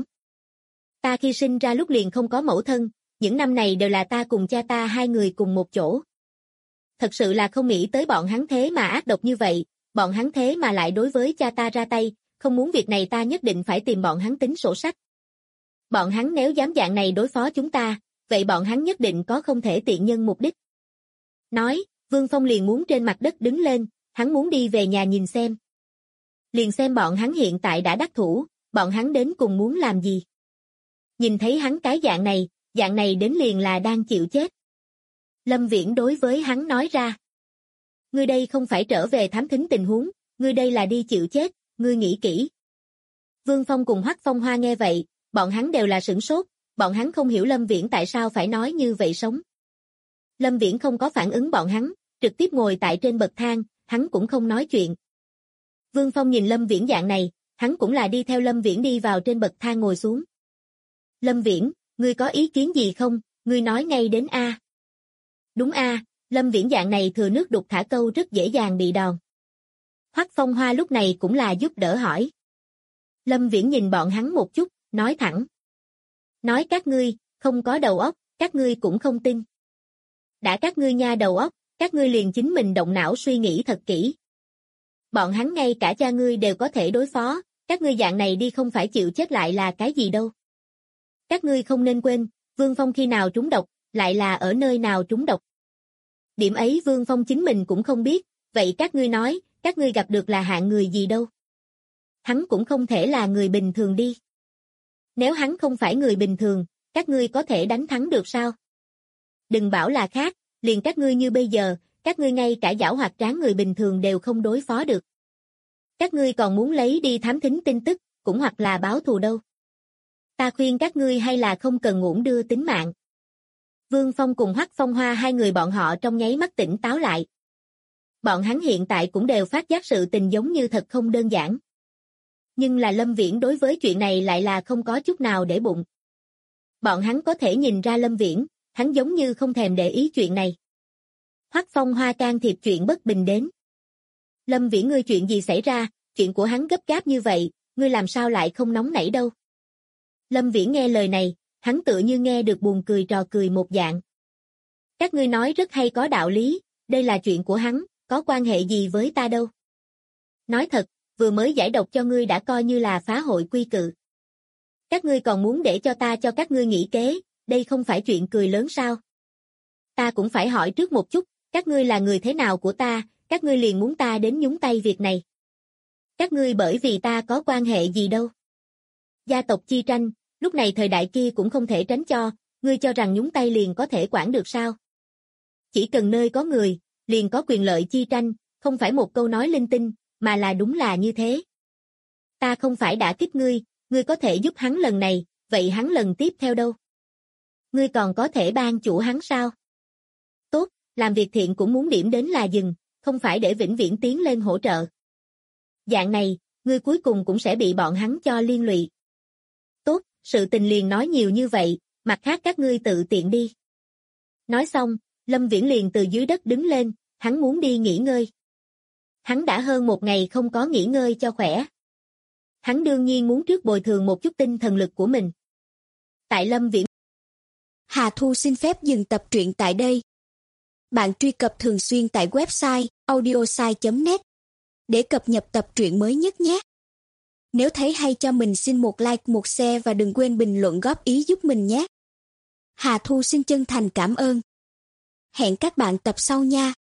Ta khi sinh ra lúc liền không có mẫu thân, những năm này đều là ta cùng cha ta hai người cùng một chỗ. Thật sự là không nghĩ tới bọn hắn thế mà ác độc như vậy, bọn hắn thế mà lại đối với cha ta ra tay, không muốn việc này ta nhất định phải tìm bọn hắn tính sổ sách. Bọn hắn nếu dám dạng này đối phó chúng ta, vậy bọn hắn nhất định có không thể tiện nhân mục đích. Nói, Vương Phong liền muốn trên mặt đất đứng lên, hắn muốn đi về nhà nhìn xem. Liền xem bọn hắn hiện tại đã đắc thủ, bọn hắn đến cùng muốn làm gì. Nhìn thấy hắn cái dạng này đến liền là đang chịu chết. Lâm Viễn đối với hắn nói ra. Ngươi đây không phải trở về thám thính tình huống, ngươi đây là đi chịu chết, ngươi nghĩ kỹ. Vương Phong cùng Hoắc Phong Hoa nghe vậy, bọn hắn đều là sửng sốt, bọn hắn không hiểu Lâm Viễn tại sao phải nói như vậy sống. Lâm Viễn không có phản ứng bọn hắn, trực tiếp ngồi tại trên bậc thang, hắn cũng không nói chuyện. Vương Phong nhìn Lâm Viễn dạng này, hắn cũng là đi theo Lâm Viễn đi vào trên bậc thang ngồi xuống. Lâm Viễn, ngươi có ý kiến gì không, ngươi nói ngay đến A. Đúng A, Lâm Viễn dạng này thừa nước đục thả câu rất dễ dàng bị đòn. Hoắc Phong Hoa lúc này cũng là giúp đỡ hỏi. Lâm Viễn nhìn bọn hắn một chút, nói thẳng. Nói các ngươi, không có đầu óc, các ngươi cũng không tin. Đã các ngươi nha đầu óc, các ngươi liền chính mình động não suy nghĩ thật kỹ. Bọn hắn ngay cả cha ngươi đều có thể đối phó, các ngươi dạng này đi không phải chịu chết lại là cái gì đâu. Các ngươi không nên quên, Vương Phong khi nào trúng độc, lại là ở nơi nào trúng độc. Điểm ấy Vương Phong chính mình cũng không biết, vậy các ngươi nói, các ngươi gặp được là hạng người gì đâu. Hắn cũng không thể là người bình thường đi. Nếu hắn không phải người bình thường, các ngươi có thể đánh thắng được sao? Đừng bảo là khác, liền các ngươi như bây giờ, các ngươi ngay cả giảo hoạt tráng người bình thường đều không đối phó được. Các ngươi còn muốn lấy đi thám thính tin tức, cũng hoặc là báo thù đâu. Ta khuyên các ngươi hay là không cần uổng đưa tính mạng. Vương Phong cùng Hoắc Phong Hoa hai người bọn họ trong nháy mắt tỉnh táo lại. Bọn hắn hiện tại cũng đều phát giác sự tình giống như thật không đơn giản. Nhưng là Lâm Viễn đối với chuyện này lại là không có chút nào để bụng. Bọn hắn có thể nhìn ra Lâm Viễn, hắn giống như không thèm để ý chuyện này. Hoắc Phong Hoa can thiệp chuyện bất bình đến. Lâm Viễn ngươi chuyện gì xảy ra, chuyện của hắn gấp gáp như vậy, ngươi làm sao lại không nóng nảy đâu. Lâm Viễn nghe lời này, hắn tựa như nghe được buồn cười trò cười một dạng. Các ngươi nói rất hay có đạo lý, đây là chuyện của hắn, có quan hệ gì với ta đâu. Nói thật, vừa mới giải độc cho ngươi đã coi như là phá hội quy cự. Các ngươi còn muốn để cho ta cho các ngươi nghĩ kế, đây không phải chuyện cười lớn sao? Ta cũng phải hỏi trước một chút, các ngươi là người thế nào của ta, các ngươi liền muốn ta đến nhúng tay việc này. Các ngươi bởi vì ta có quan hệ gì đâu. Gia tộc chi tranh, lúc này thời đại kia cũng không thể tránh cho, ngươi cho rằng nhúng tay liền có thể quản được sao? Chỉ cần nơi có người, liền có quyền lợi chi tranh, không phải một câu nói linh tinh, mà là đúng là như thế. Ta không phải đã kích ngươi, ngươi có thể giúp hắn lần này, vậy hắn lần tiếp theo đâu? Ngươi còn có thể ban chủ hắn sao? Tốt, làm việc thiện cũng muốn điểm đến là dừng, không phải để vĩnh viễn tiến lên hỗ trợ. Dạng này, ngươi cuối cùng cũng sẽ bị bọn hắn cho liên lụy. Tốt, sự tình liền nói nhiều như vậy, mặt khác các ngươi tự tiện đi. Nói xong, Lâm Viễn liền từ dưới đất đứng lên, hắn muốn đi nghỉ ngơi. Hắn đã hơn một ngày không có nghỉ ngơi cho khỏe. Hắn đương nhiên muốn trước bồi thường một chút tinh thần lực của mình. Tại Lâm Viễn. Hà Thu xin phép dừng tập truyện tại đây. Bạn truy cập thường xuyên tại website audiosai.net để cập nhật tập truyện mới nhất nhé. Nếu thấy hay cho mình xin một like, một share và đừng quên bình luận góp ý giúp mình nhé. Hà Thu xin chân thành cảm ơn. Hẹn các bạn tập sau nha.